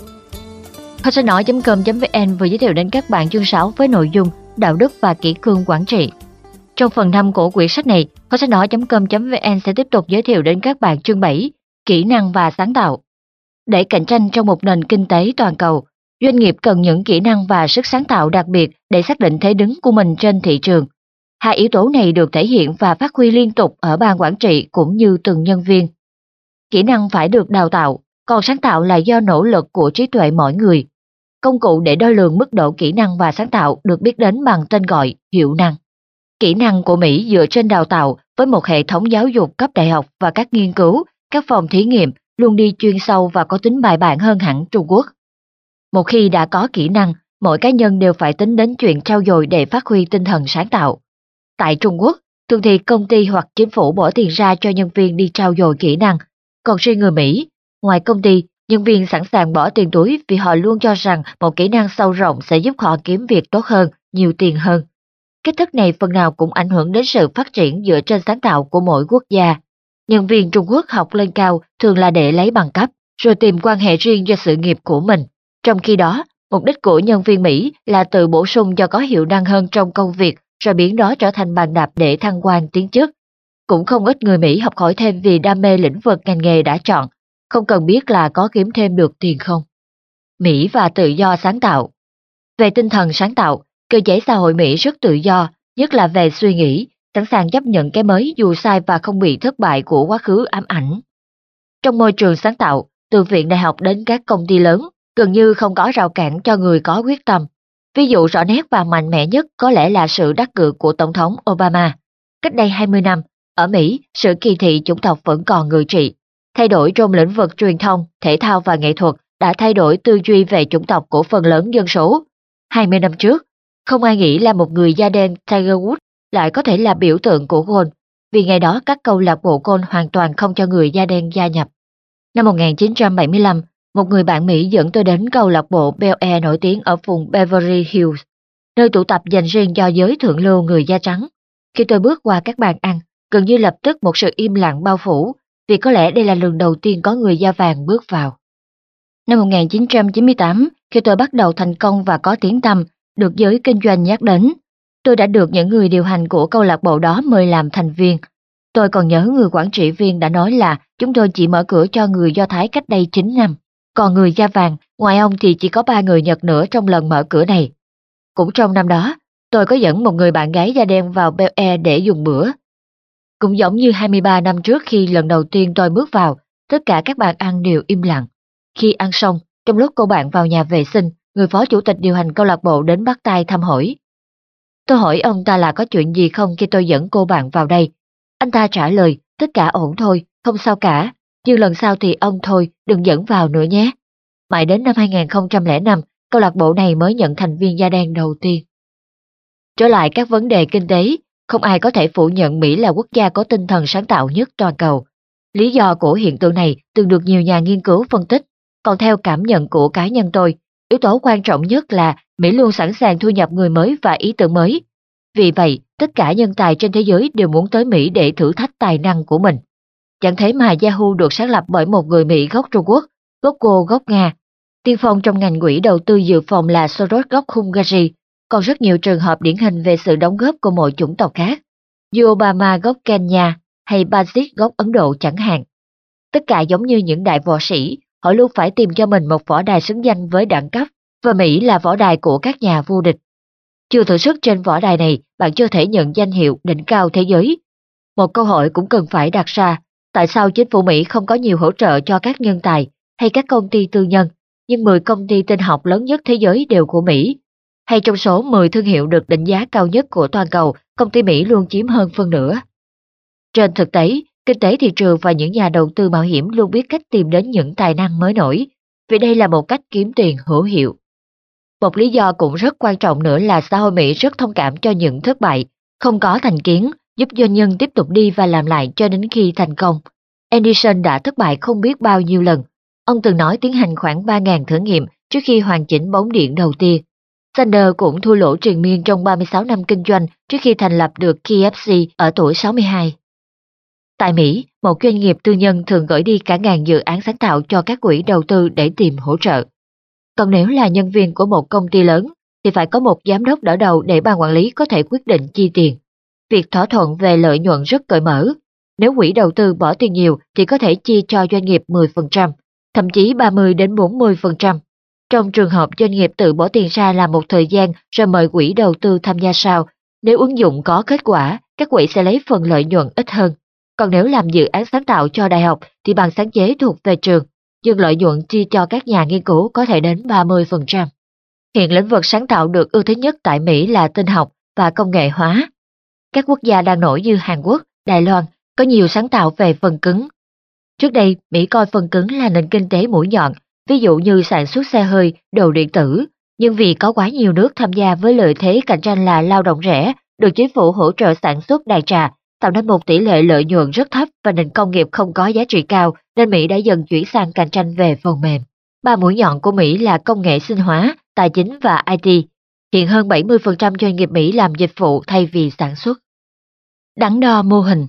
Kho sách nói.com.vn vừa giới thiệu đến các bạn chương 6 với nội dung đạo đức và kỷ cương quản trị. Trong phần 5 của quyển sách này, kho sách nói.com.vn sẽ tiếp tục giới thiệu đến các bạn chương 7, kỹ năng và sáng tạo. Để cạnh tranh trong một nền kinh tế toàn cầu, doanh nghiệp cần những kỹ năng và sức sáng tạo đặc biệt để xác định thế đứng của mình trên thị trường. Hai yếu tố này được thể hiện và phát huy liên tục ở ban quản trị cũng như từng nhân viên. Kỹ năng phải được đào tạo, còn sáng tạo là do nỗ lực của trí tuệ mỗi người. Công cụ để đo lường mức độ kỹ năng và sáng tạo được biết đến bằng tên gọi hiệu năng. Kỹ năng của Mỹ dựa trên đào tạo với một hệ thống giáo dục cấp đại học và các nghiên cứu, các phòng thí nghiệm luôn đi chuyên sâu và có tính bài bản hơn hẳn Trung Quốc. Một khi đã có kỹ năng, mỗi cá nhân đều phải tính đến chuyện trau dồi để phát huy tinh thần sáng tạo. Tại Trung Quốc, thường thì công ty hoặc chính phủ bỏ tiền ra cho nhân viên đi trau dồi kỹ năng. Còn riêng người Mỹ, ngoài công ty, nhân viên sẵn sàng bỏ tiền túi vì họ luôn cho rằng một kỹ năng sâu rộng sẽ giúp họ kiếm việc tốt hơn, nhiều tiền hơn. Cách thức này phần nào cũng ảnh hưởng đến sự phát triển dựa trên sáng tạo của mỗi quốc gia. Nhân viên Trung Quốc học lên cao thường là để lấy bằng cấp, rồi tìm quan hệ riêng cho sự nghiệp của mình. Trong khi đó, mục đích của nhân viên Mỹ là tự bổ sung cho có hiệu năng hơn trong công việc, rồi biến đó trở thành bàn đạp để thăng quan tiến chức. Cũng không ít người Mỹ học hỏi thêm vì đam mê lĩnh vực ngành nghề đã chọn, không cần biết là có kiếm thêm được tiền không. Mỹ và tự do sáng tạo. Về tinh thần sáng tạo, cơ chế xã hội Mỹ rất tự do, nhất là về suy nghĩ, sẵn sàng chấp nhận cái mới dù sai và không bị thất bại của quá khứ ám ảnh. Trong môi trường sáng tạo, từ viện đại học đến các công ty lớn, gần như không có rào cản cho người có quyết tâm. Ví dụ rõ nét và mạnh mẽ nhất có lẽ là sự đắc cử của Tổng thống Obama. Cách đây 20 năm, ở Mỹ, sự kỳ thị chủng tộc vẫn còn ngự trị. Thay đổi trong lĩnh vực truyền thông, thể thao và nghệ thuật đã thay đổi tư duy về chủng tộc của phần lớn dân số. 20 năm trước, không ai nghĩ là một người da đen Tiger Woods lại có thể là biểu tượng của golf, vì ngày đó các câu lạc bộ golf hoàn toàn không cho người da đen gia nhập. Năm 1975, một người bạn Mỹ dẫn tôi đến câu lạc bộ Bel Air nổi tiếng ở vùng Beverly Hills, nơi tụ tập dành riêng cho giới thượng lưu người da trắng. Khi tôi bước qua các bàn ăn, gần như lập tức một sự im lặng bao phủ, vì có lẽ đây là lần đầu tiên có người da vàng bước vào. Năm 1998, khi tôi bắt đầu thành công và có tiếng tăm, được giới kinh doanh nhắc đến, tôi đã được những người điều hành của câu lạc bộ đó mời làm thành viên. Tôi còn nhớ người quản trị viên đã nói là chúng tôi chỉ mở cửa cho người Do Thái cách đây 9 năm. Còn người da vàng, ngoài ông thì chỉ có 3 người Nhật nữa trong lần mở cửa này. Cũng trong năm đó, tôi có dẫn một người bạn gái da đen vào Bel Air để dùng bữa. Cũng giống như 23 năm trước khi lần đầu tiên tôi bước vào, tất cả các bàn ăn đều im lặng. Khi ăn xong, trong lúc cô bạn vào nhà vệ sinh, người phó chủ tịch điều hành câu lạc bộ đến bắt tay thăm hỏi. Tôi hỏi ông ta là có chuyện gì không khi tôi dẫn cô bạn vào đây. Anh ta trả lời, tất cả ổn thôi, không sao cả, nhưng lần sau thì ông thôi, đừng dẫn vào nữa nhé. Mãi đến năm 2005, câu lạc bộ này mới nhận thành viên da đen đầu tiên. Trở lại các vấn đề kinh tế, không ai có thể phủ nhận Mỹ là quốc gia có tinh thần sáng tạo nhất toàn cầu. Lý do của hiện tượng này từng được nhiều nhà nghiên cứu phân tích, còn theo cảm nhận của cá nhân tôi, yếu tố quan trọng nhất là Mỹ luôn sẵn sàng thu nhập người mới và ý tưởng mới. Vì vậy, tất cả nhân tài trên thế giới đều muốn tới Mỹ để thử thách tài năng của mình. Chẳng thế mà Yahoo được sáng lập bởi một người Mỹ gốc Trung Quốc, Google gốc Nga. Tiên phong trong ngành quỹ đầu tư dự phòng là Soros gốc Hungary, còn rất nhiều trường hợp điển hình về sự đóng góp của mọi chủng tộc khác, như Obama gốc Kenya hay Basit gốc Ấn Độ chẳng hạn. Tất cả giống như những đại võ sĩ, họ luôn phải tìm cho mình một võ đài xứng danh với đẳng cấp, và Mỹ là võ đài của các nhà vô địch. Chưa thử sức trên võ đài này, bạn chưa thể nhận danh hiệu đỉnh cao thế giới. Một câu hỏi cũng cần phải đặt ra, tại sao chính phủ Mỹ không có nhiều hỗ trợ cho các nhân tài hay các công ty tư nhân, nhưng 10 công ty tin học lớn nhất thế giới đều của Mỹ? Hay trong số 10 thương hiệu được định giá cao nhất của toàn cầu, công ty Mỹ luôn chiếm hơn phân nửa? Trên thực tế, kinh tế thị trường và những nhà đầu tư mạo hiểm luôn biết cách tìm đến những tài năng mới nổi, vì đây là một cách kiếm tiền hữu hiệu. Một lý do cũng rất quan trọng nữa là xã hội Mỹ rất thông cảm cho những thất bại, không có thành kiến, giúp doanh nhân tiếp tục đi và làm lại cho đến khi thành công. Edison đã thất bại không biết bao nhiêu lần. Ông từng nói tiến hành khoảng 3.000 thử nghiệm trước khi hoàn chỉnh bóng điện đầu tiên. Sanders cũng thua lỗ triền miên trong 36 năm kinh doanh trước khi thành lập được KFC ở tuổi 62. Tại Mỹ, một doanh nghiệp tư nhân thường gửi đi cả ngàn dự án sáng tạo cho các quỹ đầu tư để tìm hỗ trợ. Còn nếu là nhân viên của một công ty lớn, thì phải có một giám đốc đỡ đầu để ban quản lý có thể quyết định chi tiền. Việc thỏa thuận về lợi nhuận rất cởi mở. Nếu quỹ đầu tư bỏ tiền nhiều thì có thể chia cho doanh nghiệp 10%, thậm chí 30 đến 40%. Trong trường hợp doanh nghiệp tự bỏ tiền ra làm một thời gian rồi mời quỹ đầu tư tham gia sau, nếu ứng dụng có kết quả, các quỹ sẽ lấy phần lợi nhuận ít hơn. Còn nếu làm dự án sáng tạo cho đại học thì bằng sáng chế thuộc về trường, nhưng lợi nhuận chia cho các nhà nghiên cứu có thể đến 30%. Hiện lĩnh vực sáng tạo được ưu tiên nhất tại Mỹ là tin học và công nghệ hóa. Các quốc gia đang nổi như Hàn Quốc, Đài Loan có nhiều sáng tạo về phần cứng. Trước đây, Mỹ coi phần cứng là nền kinh tế mũi nhọn, ví dụ như sản xuất xe hơi, đồ điện tử, nhưng vì có quá nhiều nước tham gia với lợi thế cạnh tranh là lao động rẻ, được chính phủ hỗ trợ sản xuất đại trà, tạo nên một tỷ lệ lợi nhuận rất thấp và nền công nghiệp không có giá trị cao, nên Mỹ đã dần chuyển sang cạnh tranh về phần mềm. Ba mũi nhọn của Mỹ là công nghệ sinh hóa, tài chính và IT. Hiện hơn 70% doanh nghiệp Mỹ làm dịch vụ thay vì sản xuất. Đắn đo mô hình.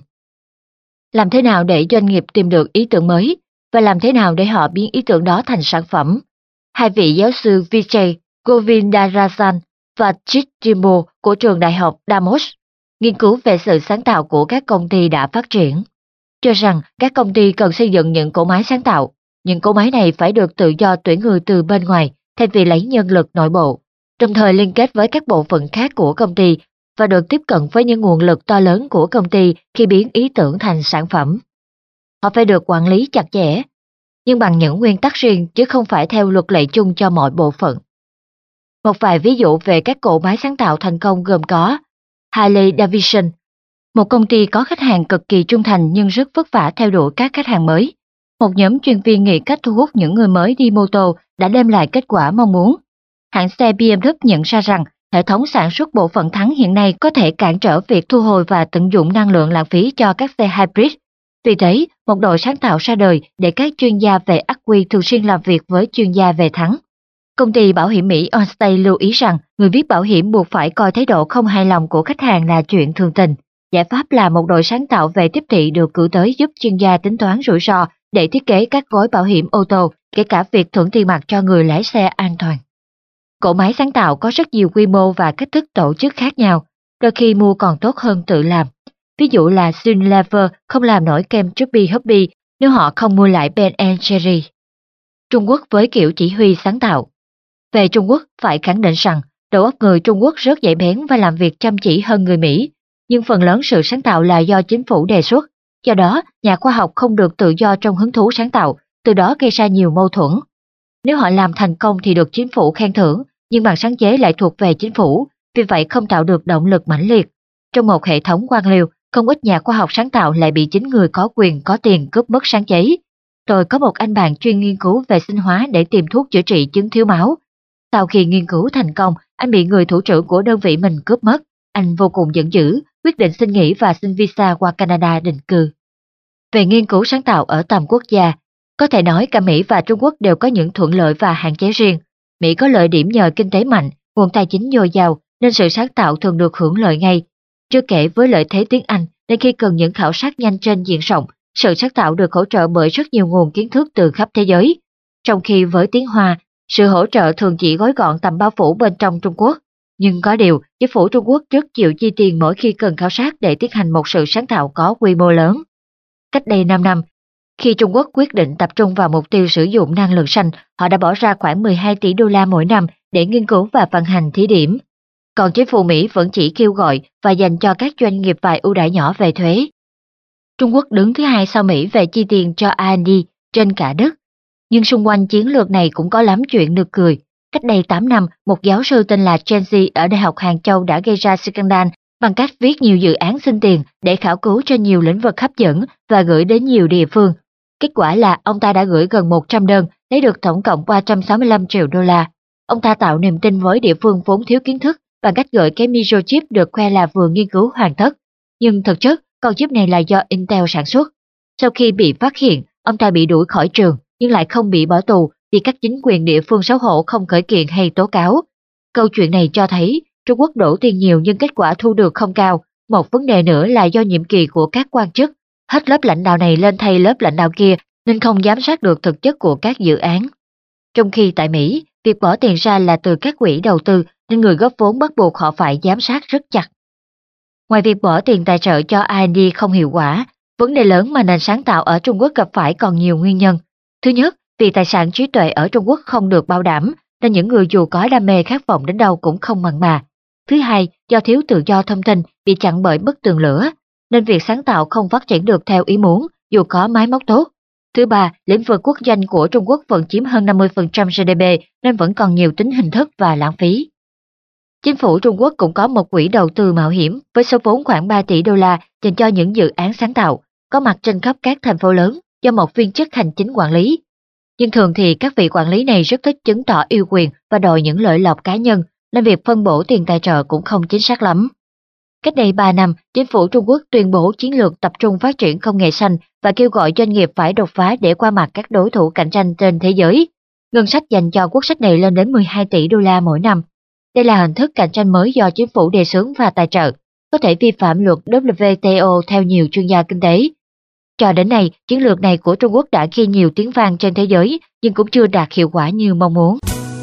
Làm thế nào để doanh nghiệp tìm được ý tưởng mới, và làm thế nào để họ biến ý tưởng đó thành sản phẩm? Hai vị giáo sư Vijay Govindarajan và Chit Jimbo của trường đại học Damos nghiên cứu về sự sáng tạo của các công ty đã phát triển, cho rằng các công ty cần xây dựng những cỗ máy sáng tạo. Những cỗ máy này phải được tự do tuyển người từ bên ngoài thay vì lấy nhân lực nội bộ, đồng thời liên kết với các bộ phận khác của công ty và được tiếp cận với những nguồn lực to lớn của công ty khi biến ý tưởng thành sản phẩm. Họ phải được quản lý chặt chẽ, nhưng bằng những nguyên tắc riêng chứ không phải theo luật lệ chung cho mọi bộ phận. Một vài ví dụ về các cỗ máy sáng tạo thành công gồm có Harley Davidson, một công ty có khách hàng cực kỳ trung thành nhưng rất vất vả theo đuổi các khách hàng mới. Một nhóm chuyên viên nghĩ cách thu hút những người mới đi mô tô đã đem lại kết quả mong muốn. Hãng xe BMW nhận ra rằng hệ thống sản xuất bộ phận thắng hiện nay có thể cản trở việc thu hồi và tận dụng năng lượng lãng phí cho các xe hybrid. Vì thế, một đội sáng tạo ra đời để các chuyên gia về ắc quy thường xuyên làm việc với chuyên gia về thắng. Công ty bảo hiểm Mỹ Allstate lưu ý rằng người viết bảo hiểm buộc phải coi thái độ không hài lòng của khách hàng là chuyện thường tình. Giải pháp là một đội sáng tạo về tiếp thị được cử tới giúp chuyên gia tính toán rủi ro để thiết kế các gói bảo hiểm ô tô, kể cả việc thưởng tiền mặt cho người lái xe an toàn. Cỗ máy sáng tạo có rất nhiều quy mô và cách thức tổ chức khác nhau, đôi khi mua còn tốt hơn tự làm. Ví dụ là Unilever không làm nổi kem Chubby Hubby nếu họ không mua lại Ben Jerry. Trung Quốc với kiểu chỉ huy sáng tạo. Về Trung Quốc, phải khẳng định rằng đầu óc người Trung Quốc rất nhạy bén và làm việc chăm chỉ hơn người Mỹ, nhưng phần lớn sự sáng tạo là do chính phủ đề xuất. Do đó, nhà khoa học không được tự do trong hứng thú sáng tạo, từ đó gây ra nhiều mâu thuẫn. Nếu họ làm thành công thì được chính phủ khen thưởng, nhưng bằng sáng chế lại thuộc về chính phủ, vì vậy không tạo được động lực mãnh liệt. Trong một hệ thống quan liêu, không ít nhà khoa học sáng tạo lại bị chính người có quyền có tiền cướp mất sáng chế. Rồi có một anh bạn chuyên nghiên cứu về sinh hóa để tìm thuốc chữa trị chứng thiếu máu. Sau khi nghiên cứu thành công, anh bị người thủ trưởng của đơn vị mình cướp mất. Anh vô cùng giận dữ, quyết định xin nghỉ và xin visa qua Canada định cư. Về nghiên cứu sáng tạo ở tầm quốc gia, có thể nói cả Mỹ và Trung Quốc đều có những thuận lợi và hạn chế riêng. Mỹ có lợi điểm nhờ kinh tế mạnh, nguồn tài chính dồi dào nên sự sáng tạo thường được hưởng lợi ngay. Chưa kể với lợi thế tiếng Anh nên khi cần những khảo sát nhanh trên diện rộng, sự sáng tạo được hỗ trợ bởi rất nhiều nguồn kiến thức từ khắp thế giới. Trong khi với tiếng Hoa, sự hỗ trợ thường chỉ gói gọn tầm bao phủ bên trong Trung Quốc. Nhưng có điều, chính phủ Trung Quốc rất chịu chi tiền mỗi khi cần khảo sát để tiến hành một sự sáng tạo có quy mô lớn. Cách đây 5 năm, khi Trung Quốc quyết định tập trung vào mục tiêu sử dụng năng lượng xanh, họ đã bỏ ra khoảng 12 tỷ đô la mỗi năm để nghiên cứu và vận hành thí điểm. Còn chính phủ Mỹ vẫn chỉ kêu gọi và dành cho các doanh nghiệp vài ưu đãi nhỏ về thuế. Trung Quốc đứng thứ hai sau Mỹ về chi tiền cho R&D trên cả đất. Nhưng xung quanh chiến lược này cũng có lắm chuyện nực cười. Cách đây 8 năm, một giáo sư tên là Chen Xi ở Đại học Hàng Châu đã gây ra scandal bằng cách viết nhiều dự án xin tiền để khảo cứu trên nhiều lĩnh vực hấp dẫn và gửi đến nhiều địa phương. Kết quả là ông ta đã gửi gần 100 đơn, lấy được tổng cộng 365 triệu đô la. Ông ta tạo niềm tin với địa phương vốn thiếu kiến thức bằng cách gửi cái microchip được khoe là vừa nghiên cứu hoàn tất. Nhưng thực chất, con chip này là do Intel sản xuất. Sau khi bị phát hiện, ông ta bị đuổi khỏi trường, nhưng lại không bị bỏ tù vì các chính quyền địa phương xấu hổ không khởi kiện hay tố cáo. Câu chuyện này cho thấy Trung Quốc đổ tiền nhiều nhưng kết quả thu được không cao. Một vấn đề nữa là do nhiệm kỳ của các quan chức. Hết lớp lãnh đạo này lên thay lớp lãnh đạo kia nên không giám sát được thực chất của các dự án. Trong khi tại Mỹ, việc bỏ tiền ra là từ các quỹ đầu tư nên người góp vốn bắt buộc họ phải giám sát rất chặt. Ngoài việc bỏ tiền tài trợ cho R&D không hiệu quả, vấn đề lớn mà nền sáng tạo ở Trung Quốc gặp phải còn nhiều nguyên nhân. Thứ nhất, vì tài sản trí tuệ ở Trung Quốc không được bảo đảm, nên những người dù có đam mê khát vọng đến đâu cũng không mặn mà. Thứ hai, do thiếu tự do thông tin bị chặn bởi bức tường lửa, nên việc sáng tạo không phát triển được theo ý muốn dù có máy móc tốt. Thứ ba, lĩnh vực quốc doanh của Trung Quốc vẫn chiếm hơn 50% GDP nên vẫn còn nhiều tính hình thức và lãng phí. Chính phủ Trung Quốc cũng có một quỹ đầu tư mạo hiểm với số vốn khoảng 3 tỷ đô la dành cho những dự án sáng tạo, có mặt trên khắp các thành phố lớn do một viên chức hành chính quản lý. Nhưng thường thì các vị quản lý này rất thích chứng tỏ yêu quyền và đòi những lợi lộc cá nhân, nên việc phân bổ tiền tài trợ cũng không chính xác lắm. Cách đây 3 năm, chính phủ Trung Quốc tuyên bố chiến lược tập trung phát triển công nghệ xanh và kêu gọi doanh nghiệp phải đột phá để qua mặt các đối thủ cạnh tranh trên thế giới. Ngân sách dành cho quốc sách này lên đến 12 tỷ đô la mỗi năm. Đây là hình thức cạnh tranh mới do chính phủ đề xướng và tài trợ, có thể vi phạm luật WTO theo nhiều chuyên gia kinh tế. Cho đến nay, chiến lược này của Trung Quốc đã ghi nhiều tiếng vang trên thế giới, nhưng cũng chưa đạt hiệu quả như mong muốn.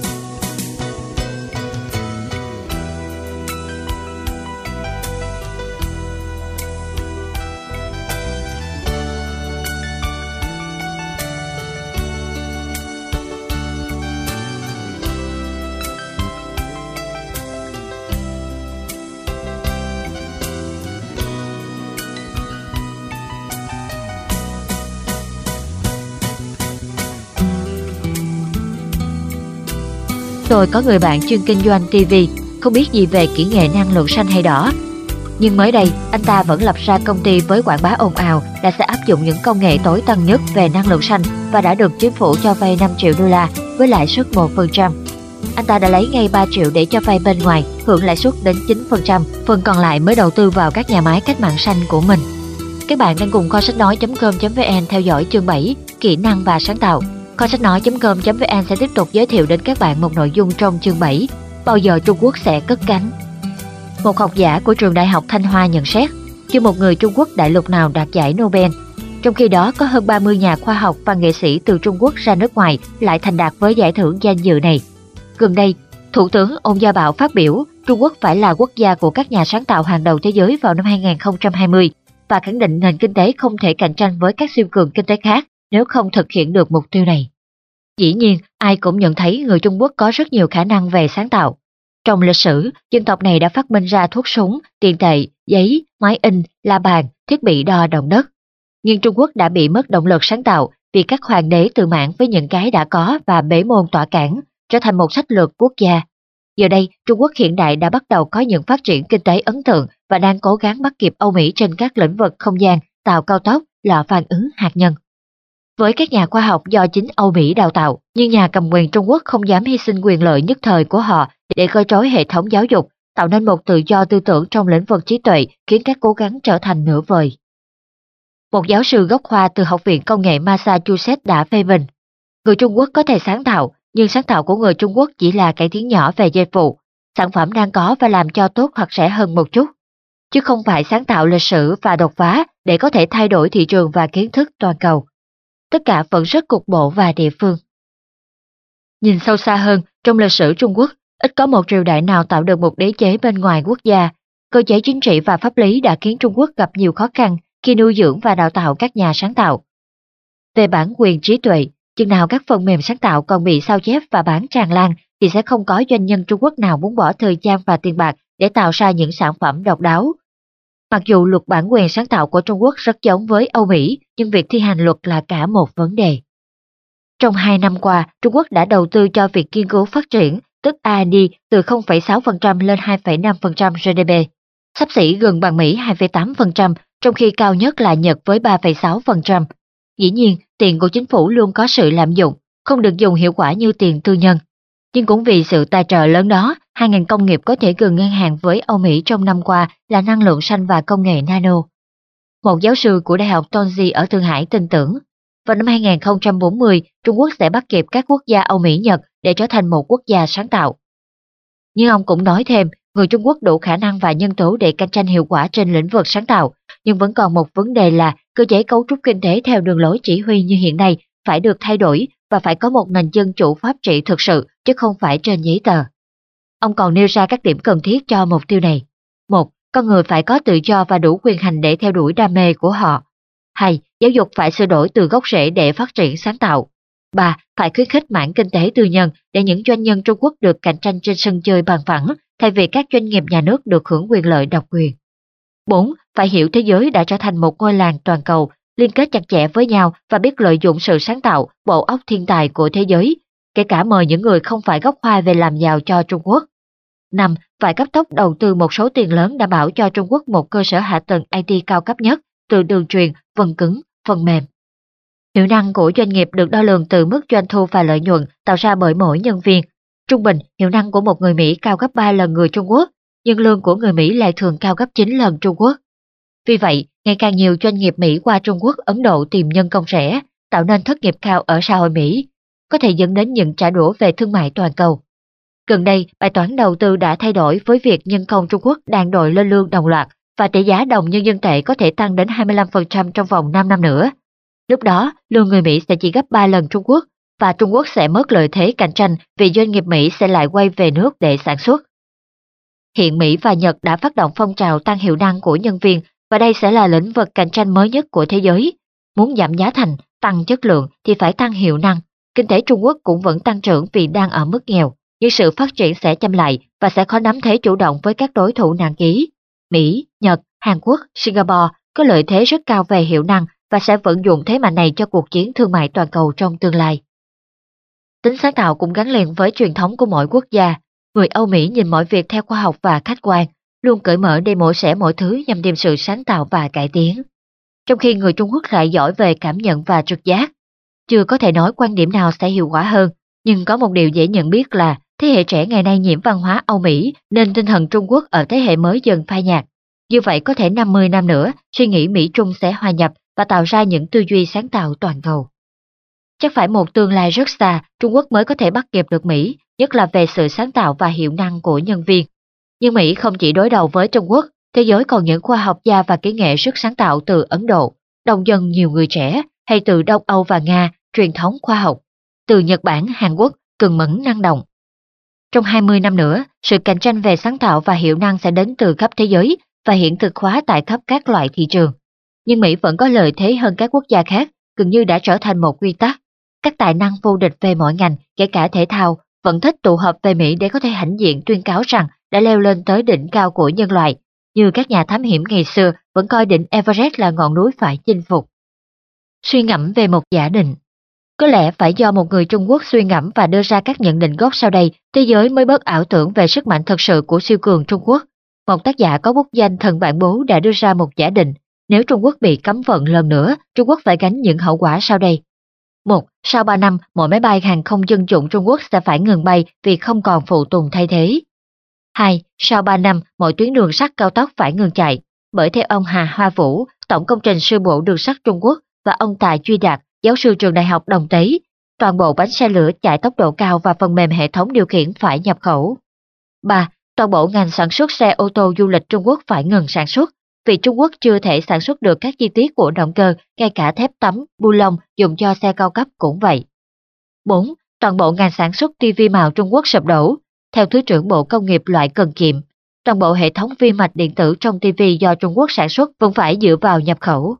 Tôi có người bạn chuyên kinh doanh TV, không biết gì về kỹ nghệ năng lượng xanh hay đỏ. Nhưng mới đây, anh ta vẫn lập ra công ty với quảng bá ồn ào là sẽ áp dụng những công nghệ tối tân nhất về năng lượng xanh và đã được chính phủ cho vay 5 triệu đô la với lãi suất 1%. Anh ta đã lấy ngay 3 triệu để cho vay bên ngoài, hưởng lãi suất đến 9%, phần còn lại mới đầu tư vào các nhà máy cách mạng xanh của mình. Các bạn đang cùng kho sách nói.com.vn theo dõi chương 7, kỹ năng và sáng tạo. Kho sách nói.com.vn sẽ tiếp tục giới thiệu đến các bạn một nội dung trong chương 7, bao giờ Trung Quốc sẽ cất cánh. Một học giả của trường Đại học Thanh Hoa nhận xét, chưa một người Trung Quốc đại lục nào đạt giải Nobel. Trong khi đó, có hơn 30 nhà khoa học và nghệ sĩ từ Trung Quốc ra nước ngoài lại thành đạt với giải thưởng danh dự này. Gần đây, Thủ tướng Ôn Gia Bảo phát biểu Trung Quốc phải là quốc gia của các nhà sáng tạo hàng đầu thế giới vào năm 2020 và khẳng định nền kinh tế không thể cạnh tranh với các siêu cường kinh tế khác nếu không thực hiện được mục tiêu này. Dĩ nhiên, ai cũng nhận thấy người Trung Quốc có rất nhiều khả năng về sáng tạo. Trong lịch sử, dân tộc này đã phát minh ra thuốc súng, tiền tệ, giấy, máy in, la bàn, thiết bị đo động đất. Nhưng Trung Quốc đã bị mất động lực sáng tạo vì các hoàng đế tự mãn với những cái đã có và bế môn tỏa cản, trở thành một sách lược quốc gia. Giờ đây, Trung Quốc hiện đại đã bắt đầu có những phát triển kinh tế ấn tượng và đang cố gắng bắt kịp Âu Mỹ trên các lĩnh vực không gian, tàu cao tốc, lò phản ứng hạt nhân. Với các nhà khoa học do chính Âu Mỹ đào tạo, nhưng nhà cầm quyền Trung Quốc không dám hy sinh quyền lợi nhất thời của họ để cơi trói hệ thống giáo dục, tạo nên một tự do tư tưởng trong lĩnh vực trí tuệ khiến các cố gắng trở thành nửa vời. Một giáo sư gốc Hoa từ Học viện Công nghệ Massachusetts đã phê bình, người Trung Quốc có thể sáng tạo, nhưng sáng tạo của người Trung Quốc chỉ là cải tiến nhỏ về dịch vụ, sản phẩm đang có và làm cho tốt hoặc rẻ hơn một chút, chứ không phải sáng tạo lịch sử và đột phá để có thể thay đổi thị trường và kiến thức toàn cầu. Tất cả vẫn rất cục bộ và địa phương. Nhìn sâu xa hơn, trong lịch sử Trung Quốc, ít có một triều đại nào tạo được một đế chế bên ngoài quốc gia. Cơ chế chính trị và pháp lý đã khiến Trung Quốc gặp nhiều khó khăn khi nuôi dưỡng và đào tạo các nhà sáng tạo. Về bản quyền trí tuệ, chừng nào các phần mềm sáng tạo còn bị sao chép và bán tràn lan thì sẽ không có doanh nhân Trung Quốc nào muốn bỏ thời gian và tiền bạc để tạo ra những sản phẩm độc đáo. Mặc dù luật bản quyền sáng tạo của Trung Quốc rất giống với Âu Mỹ, nhưng việc thi hành luật là cả một vấn đề. Trong 2 năm qua, Trung Quốc đã đầu tư cho việc nghiên cứu phát triển, tức R&D, từ 0,6% lên 2,5% GDP, xấp xỉ gần bằng Mỹ 2,8%, trong khi cao nhất là Nhật với 3,6%. Dĩ nhiên, tiền của chính phủ luôn có sự lạm dụng, không được dùng hiệu quả như tiền tư nhân. Nhưng cũng vì sự tài trợ lớn đó, hai ngành công nghiệp có thể gần ngang hàng với Âu Mỹ trong năm qua là năng lượng xanh và công nghệ nano. Một giáo sư của Đại học Tongji ở Thượng Hải tin tưởng, vào năm 2040, Trung Quốc sẽ bắt kịp các quốc gia Âu Mỹ Nhật để trở thành một quốc gia sáng tạo. Nhưng ông cũng nói thêm, người Trung Quốc đủ khả năng và nhân tố để cạnh tranh hiệu quả trên lĩnh vực sáng tạo, nhưng vẫn còn một vấn đề là cơ chế cấu trúc kinh tế theo đường lối chỉ huy như hiện nay phải được thay đổi và phải có một nền dân chủ pháp trị thực sự, chứ không phải trên giấy tờ. Ông còn nêu ra các điểm cần thiết cho mục tiêu này. 1. Con người phải có tự do và đủ quyền hành để theo đuổi đam mê của họ. 2. Giáo dục phải sửa đổi từ gốc rễ để phát triển sáng tạo. 3. Phải khuyến khích mảng kinh tế tư nhân để những doanh nhân Trung Quốc được cạnh tranh trên sân chơi bằng phẳng, thay vì các doanh nghiệp nhà nước được hưởng quyền lợi độc quyền. 4. Phải hiểu thế giới đã trở thành một ngôi làng toàn cầu, liên kết chặt chẽ với nhau và biết lợi dụng sự sáng tạo, bộ óc thiên tài của thế giới, kể cả mời những người không phải gốc Hoa về làm giàu cho Trung Quốc. 5. Phải cấp tốc đầu tư một số tiền lớn đảm bảo cho Trung Quốc một cơ sở hạ tầng IT cao cấp nhất, từ đường truyền, phần cứng, phần mềm. Hiệu năng của doanh nghiệp được đo lường từ mức doanh thu và lợi nhuận tạo ra bởi mỗi nhân viên. Trung bình, hiệu năng của một người Mỹ cao gấp 3 lần người Trung Quốc, nhưng lương của người Mỹ lại thường cao gấp 9 lần Trung Quốc. Vì vậy, ngày càng nhiều doanh nghiệp Mỹ qua Trung Quốc, Ấn Độ tìm nhân công rẻ, tạo nên thất nghiệp cao ở xã hội Mỹ, có thể dẫn đến những trả đũa về thương mại toàn cầu. Gần đây, bài toán đầu tư đã thay đổi với việc nhân công Trung Quốc đang đội lên lương đồng loạt và tỷ giá đồng nhân dân tệ có thể tăng đến 25% trong vòng 5 năm nữa. Lúc đó, lương người Mỹ sẽ chỉ gấp 3 lần Trung Quốc và Trung Quốc sẽ mất lợi thế cạnh tranh vì doanh nghiệp Mỹ sẽ lại quay về nước để sản xuất. Hiện Mỹ và Nhật đã phát động phong trào tăng hiệu năng của nhân viên và đây sẽ là lĩnh vực cạnh tranh mới nhất của thế giới. Muốn giảm giá thành, tăng chất lượng thì phải tăng hiệu năng. Kinh tế Trung Quốc cũng vẫn tăng trưởng vì đang ở mức nghèo, nhưng sự phát triển sẽ chậm lại và sẽ khó nắm thế chủ động với các đối thủ nặng ký. Mỹ, Nhật, Hàn Quốc, Singapore có lợi thế rất cao về hiệu năng và sẽ vận dụng thế mạnh này cho cuộc chiến thương mại toàn cầu trong tương lai. Tính sáng tạo cũng gắn liền với truyền thống của mỗi quốc gia. Người Âu Mỹ nhìn mọi việc theo khoa học và khách quan, luôn cởi mở để mổ xẻ mọi thứ nhằm tìm sự sáng tạo và cải tiến. Trong khi người Trung Quốc lại giỏi về cảm nhận và trực giác. Chưa có thể nói quan điểm nào sẽ hiệu quả hơn, nhưng có một điều dễ nhận biết là thế hệ trẻ ngày nay nhiễm văn hóa Âu Mỹ nên tinh thần Trung Quốc ở thế hệ mới dần phai nhạt. Như vậy có thể 50 năm nữa, suy nghĩ Mỹ-Trung sẽ hòa nhập và tạo ra những tư duy sáng tạo toàn cầu. Chắc phải một tương lai rất xa, Trung Quốc mới có thể bắt kịp được Mỹ, nhất là về sự sáng tạo và hiệu năng của nhân viên. Nhưng Mỹ không chỉ đối đầu với Trung Quốc, thế giới còn những khoa học gia và kỹ nghệ rất sáng tạo từ Ấn Độ, đông dân nhiều người trẻ, hay từ Đông Âu và Nga, truyền thống khoa học, từ Nhật Bản, Hàn Quốc, cần mẫn năng động. Trong 20 năm nữa, sự cạnh tranh về sáng tạo và hiệu năng sẽ đến từ khắp thế giới và hiện thực hóa tại khắp các loại thị trường. Nhưng Mỹ vẫn có lợi thế hơn các quốc gia khác, gần như đã trở thành một quy tắc. Các tài năng vô địch về mọi ngành, kể cả thể thao, vẫn thích tụ họp về Mỹ để có thể hãnh diện tuyên cáo rằng đã leo lên tới đỉnh cao của nhân loại, như các nhà thám hiểm ngày xưa vẫn coi đỉnh Everest là ngọn núi phải chinh phục. Suy ngẫm về một giả định. Có lẽ phải do một người Trung Quốc suy ngẫm và đưa ra các nhận định gốc sau đây, thế giới mới bớt ảo tưởng về sức mạnh thật sự của siêu cường Trung Quốc. Một tác giả có bút danh Thần Bản Bố đã đưa ra một giả định, nếu Trung Quốc bị cấm vận lần nữa, Trung Quốc phải gánh những hậu quả sau đây. 1. Sau 3 năm, mọi máy bay hàng không dân dụng Trung Quốc sẽ phải ngừng bay vì không còn phụ tùng thay thế. 2. Sau 3 năm, mọi tuyến đường sắt cao tốc phải ngừng chạy, bởi theo ông Hà Hoa Vũ, Tổng công trình sư bộ đường sắt Trung Quốc, và ông Tài Duy Đạt, giáo sư trường Đại học Đồng Tế, toàn bộ bánh xe lửa chạy tốc độ cao và phần mềm hệ thống điều khiển phải nhập khẩu. 3. Toàn bộ ngành sản xuất xe ô tô du lịch Trung Quốc phải ngừng sản xuất, vì Trung Quốc chưa thể sản xuất được các chi tiết của động cơ, ngay cả thép tấm, bu lông dùng cho xe cao cấp cũng vậy. 4. Toàn bộ ngành sản xuất TV màu Trung Quốc sụp đổ. Theo Thứ trưởng Bộ Công nghiệp loại cần kiệm, toàn bộ hệ thống vi mạch điện tử trong TV do Trung Quốc sản xuất vẫn phải dựa vào nhập khẩu.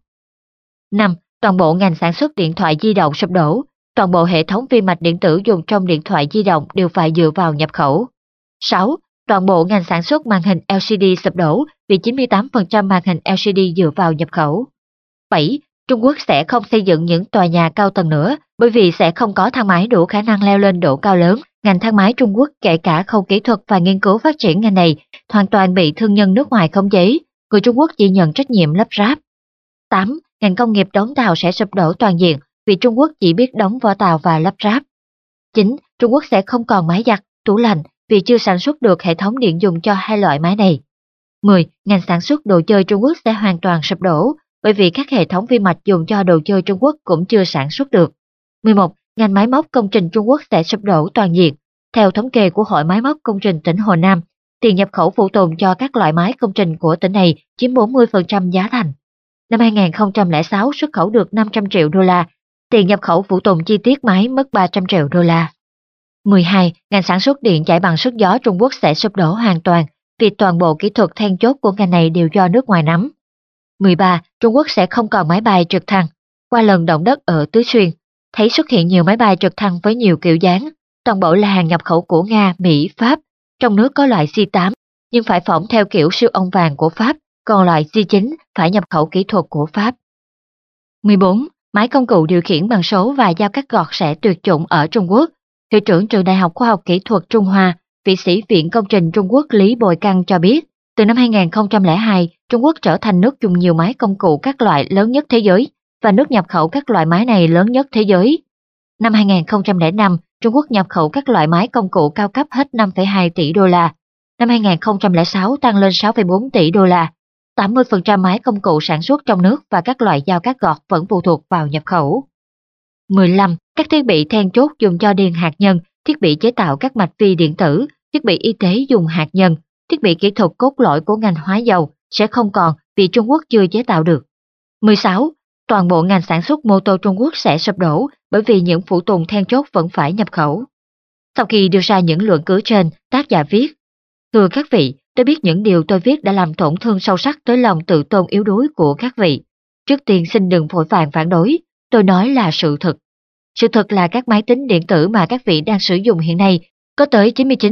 5. Toàn bộ ngành sản xuất điện thoại di động sụp đổ. Toàn bộ hệ thống vi mạch điện tử dùng trong điện thoại di động đều phải dựa vào nhập khẩu. 6. Toàn bộ ngành sản xuất màn hình LCD sụp đổ vì 98% màn hình LCD dựa vào nhập khẩu. 7. Trung Quốc sẽ không xây dựng những tòa nhà cao tầng nữa bởi vì sẽ không có thang máy đủ khả năng leo lên độ cao lớn. Ngành thang máy Trung Quốc kể cả khâu kỹ thuật và nghiên cứu phát triển ngành này hoàn toàn bị thương nhân nước ngoài khống chế. Người Trung Quốc chỉ nhận trách nhiệm lắp ráp. 8. Ngành công nghiệp đóng tàu sẽ sụp đổ toàn diện vì Trung Quốc chỉ biết đóng vỏ tàu và lắp ráp. 9. Trung Quốc sẽ không còn máy giặt, tủ lạnh vì chưa sản xuất được hệ thống điện dùng cho hai loại máy này. 10. Ngành sản xuất đồ chơi Trung Quốc sẽ hoàn toàn sụp đổ bởi vì các hệ thống vi mạch dùng cho đồ chơi Trung Quốc cũng chưa sản xuất được. 11. Ngành máy móc công trình Trung Quốc sẽ sụp đổ toàn diện. Theo thống kê của Hội Máy móc Công trình tỉnh Hồ Nam, tiền nhập khẩu phụ tùng cho các loại máy công trình của tỉnh này chiếm 40% giá thành. Năm 2006 xuất khẩu được 500 triệu đô la, tiền nhập khẩu phụ tùng chi tiết máy mất 300 triệu đô la. 12. Ngành sản xuất điện chạy bằng sức gió Trung Quốc sẽ sụp đổ hoàn toàn vì toàn bộ kỹ thuật then chốt của ngành này đều do nước ngoài nắm. 13. Trung Quốc sẽ không còn máy bay trực thăng. Qua lần động đất ở Tứ Xuyên, thấy xuất hiện nhiều máy bay trực thăng với nhiều kiểu dáng, toàn bộ là hàng nhập khẩu của Nga, Mỹ, Pháp. Trong nước có loại C8, nhưng phải phỏng theo kiểu siêu ông vàng của Pháp, còn loại C9 phải nhập khẩu kỹ thuật của Pháp. 14. Máy công cụ điều khiển bằng số và dao cắt gọt sẽ tuyệt chủng ở Trung Quốc. Hiệu trưởng Trường Đại học Khoa học Kỹ thuật Trung Hoa, vị sĩ Viện Công trình Trung Quốc Lý Bồi Căn cho biết, từ năm 2002, Trung Quốc trở thành nước dùng nhiều máy công cụ các loại lớn nhất thế giới và nước nhập khẩu các loại máy này lớn nhất thế giới. Năm 2005, Trung Quốc nhập khẩu các loại máy công cụ cao cấp hết 5,2 tỷ đô la. Năm 2006 tăng lên 6,4 tỷ đô la. 80% máy công cụ sản xuất trong nước và các loại dao cắt gọt vẫn phụ thuộc vào nhập khẩu. 15. Các thiết bị then chốt dùng cho điện hạt nhân, thiết bị chế tạo các mạch vi điện tử, thiết bị y tế dùng hạt nhân, thiết bị kỹ thuật cốt lõi của ngành hóa dầu sẽ không còn vì Trung Quốc chưa chế tạo được. 16. Toàn bộ ngành sản xuất mô tô Trung Quốc sẽ sụp đổ bởi vì những phụ tùng then chốt vẫn phải nhập khẩu. Sau khi đưa ra những luận cứ trên, tác giả viết: Thưa các vị, tôi biết những điều tôi viết đã làm tổn thương sâu sắc tới lòng tự tôn yếu đuối của các vị. Trước tiên xin đừng vội vàng phản đối, tôi nói là sự thật. Sự thật là các máy tính điện tử mà các vị đang sử dụng hiện nay có tới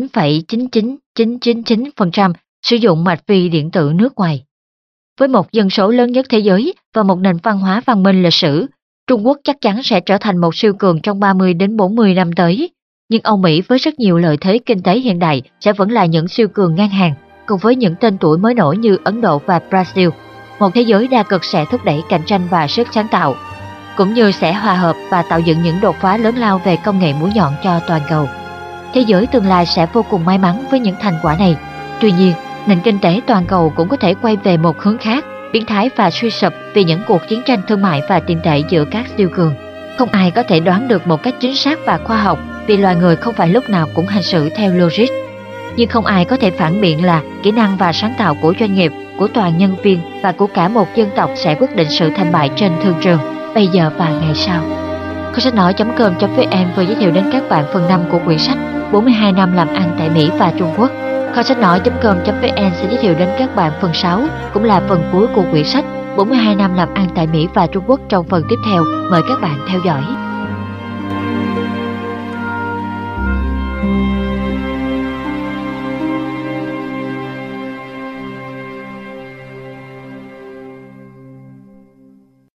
99,99999% sử dụng mạch vi điện tử nước ngoài. Với một dân số lớn nhất thế giới và một nền văn hóa văn minh lịch sử, Trung Quốc chắc chắn sẽ trở thành một siêu cường trong 30 đến 40 năm tới. Nhưng Âu Mỹ với rất nhiều lợi thế kinh tế hiện đại sẽ vẫn là những siêu cường ngang hàng, cùng với những tên tuổi mới nổi như Ấn Độ và Brazil. Một thế giới đa cực sẽ thúc đẩy cạnh tranh và sức sáng tạo, cũng như sẽ hòa hợp và tạo dựng những đột phá lớn lao về công nghệ mũi nhọn cho toàn cầu. Thế giới tương lai sẽ vô cùng may mắn với những thành quả này. Tuy nhiên, nền kinh tế toàn cầu cũng có thể quay về một hướng khác, biến thái và suy sụp vì những cuộc chiến tranh thương mại và tiền tệ giữa các siêu cường. Không ai có thể đoán được một cách chính xác và khoa học vì loài người không phải lúc nào cũng hành xử theo logic. Nhưng không ai có thể phản biện là kỹ năng và sáng tạo của doanh nghiệp, của toàn nhân viên và của cả một dân tộc sẽ quyết định sự thành bại trên thương trường, bây giờ và ngày sau. Kho sách nói.com.vn vừa giới thiệu đến các bạn phần 5 của quyển sách 42 năm làm ăn tại Mỹ và Trung Quốc. Kho sách nói.com.vn sẽ giới thiệu đến các bạn phần 6, cũng là phần cuối của quyển sách 42 năm làm ăn tại Mỹ và Trung Quốc trong phần tiếp theo. Mời các bạn theo dõi.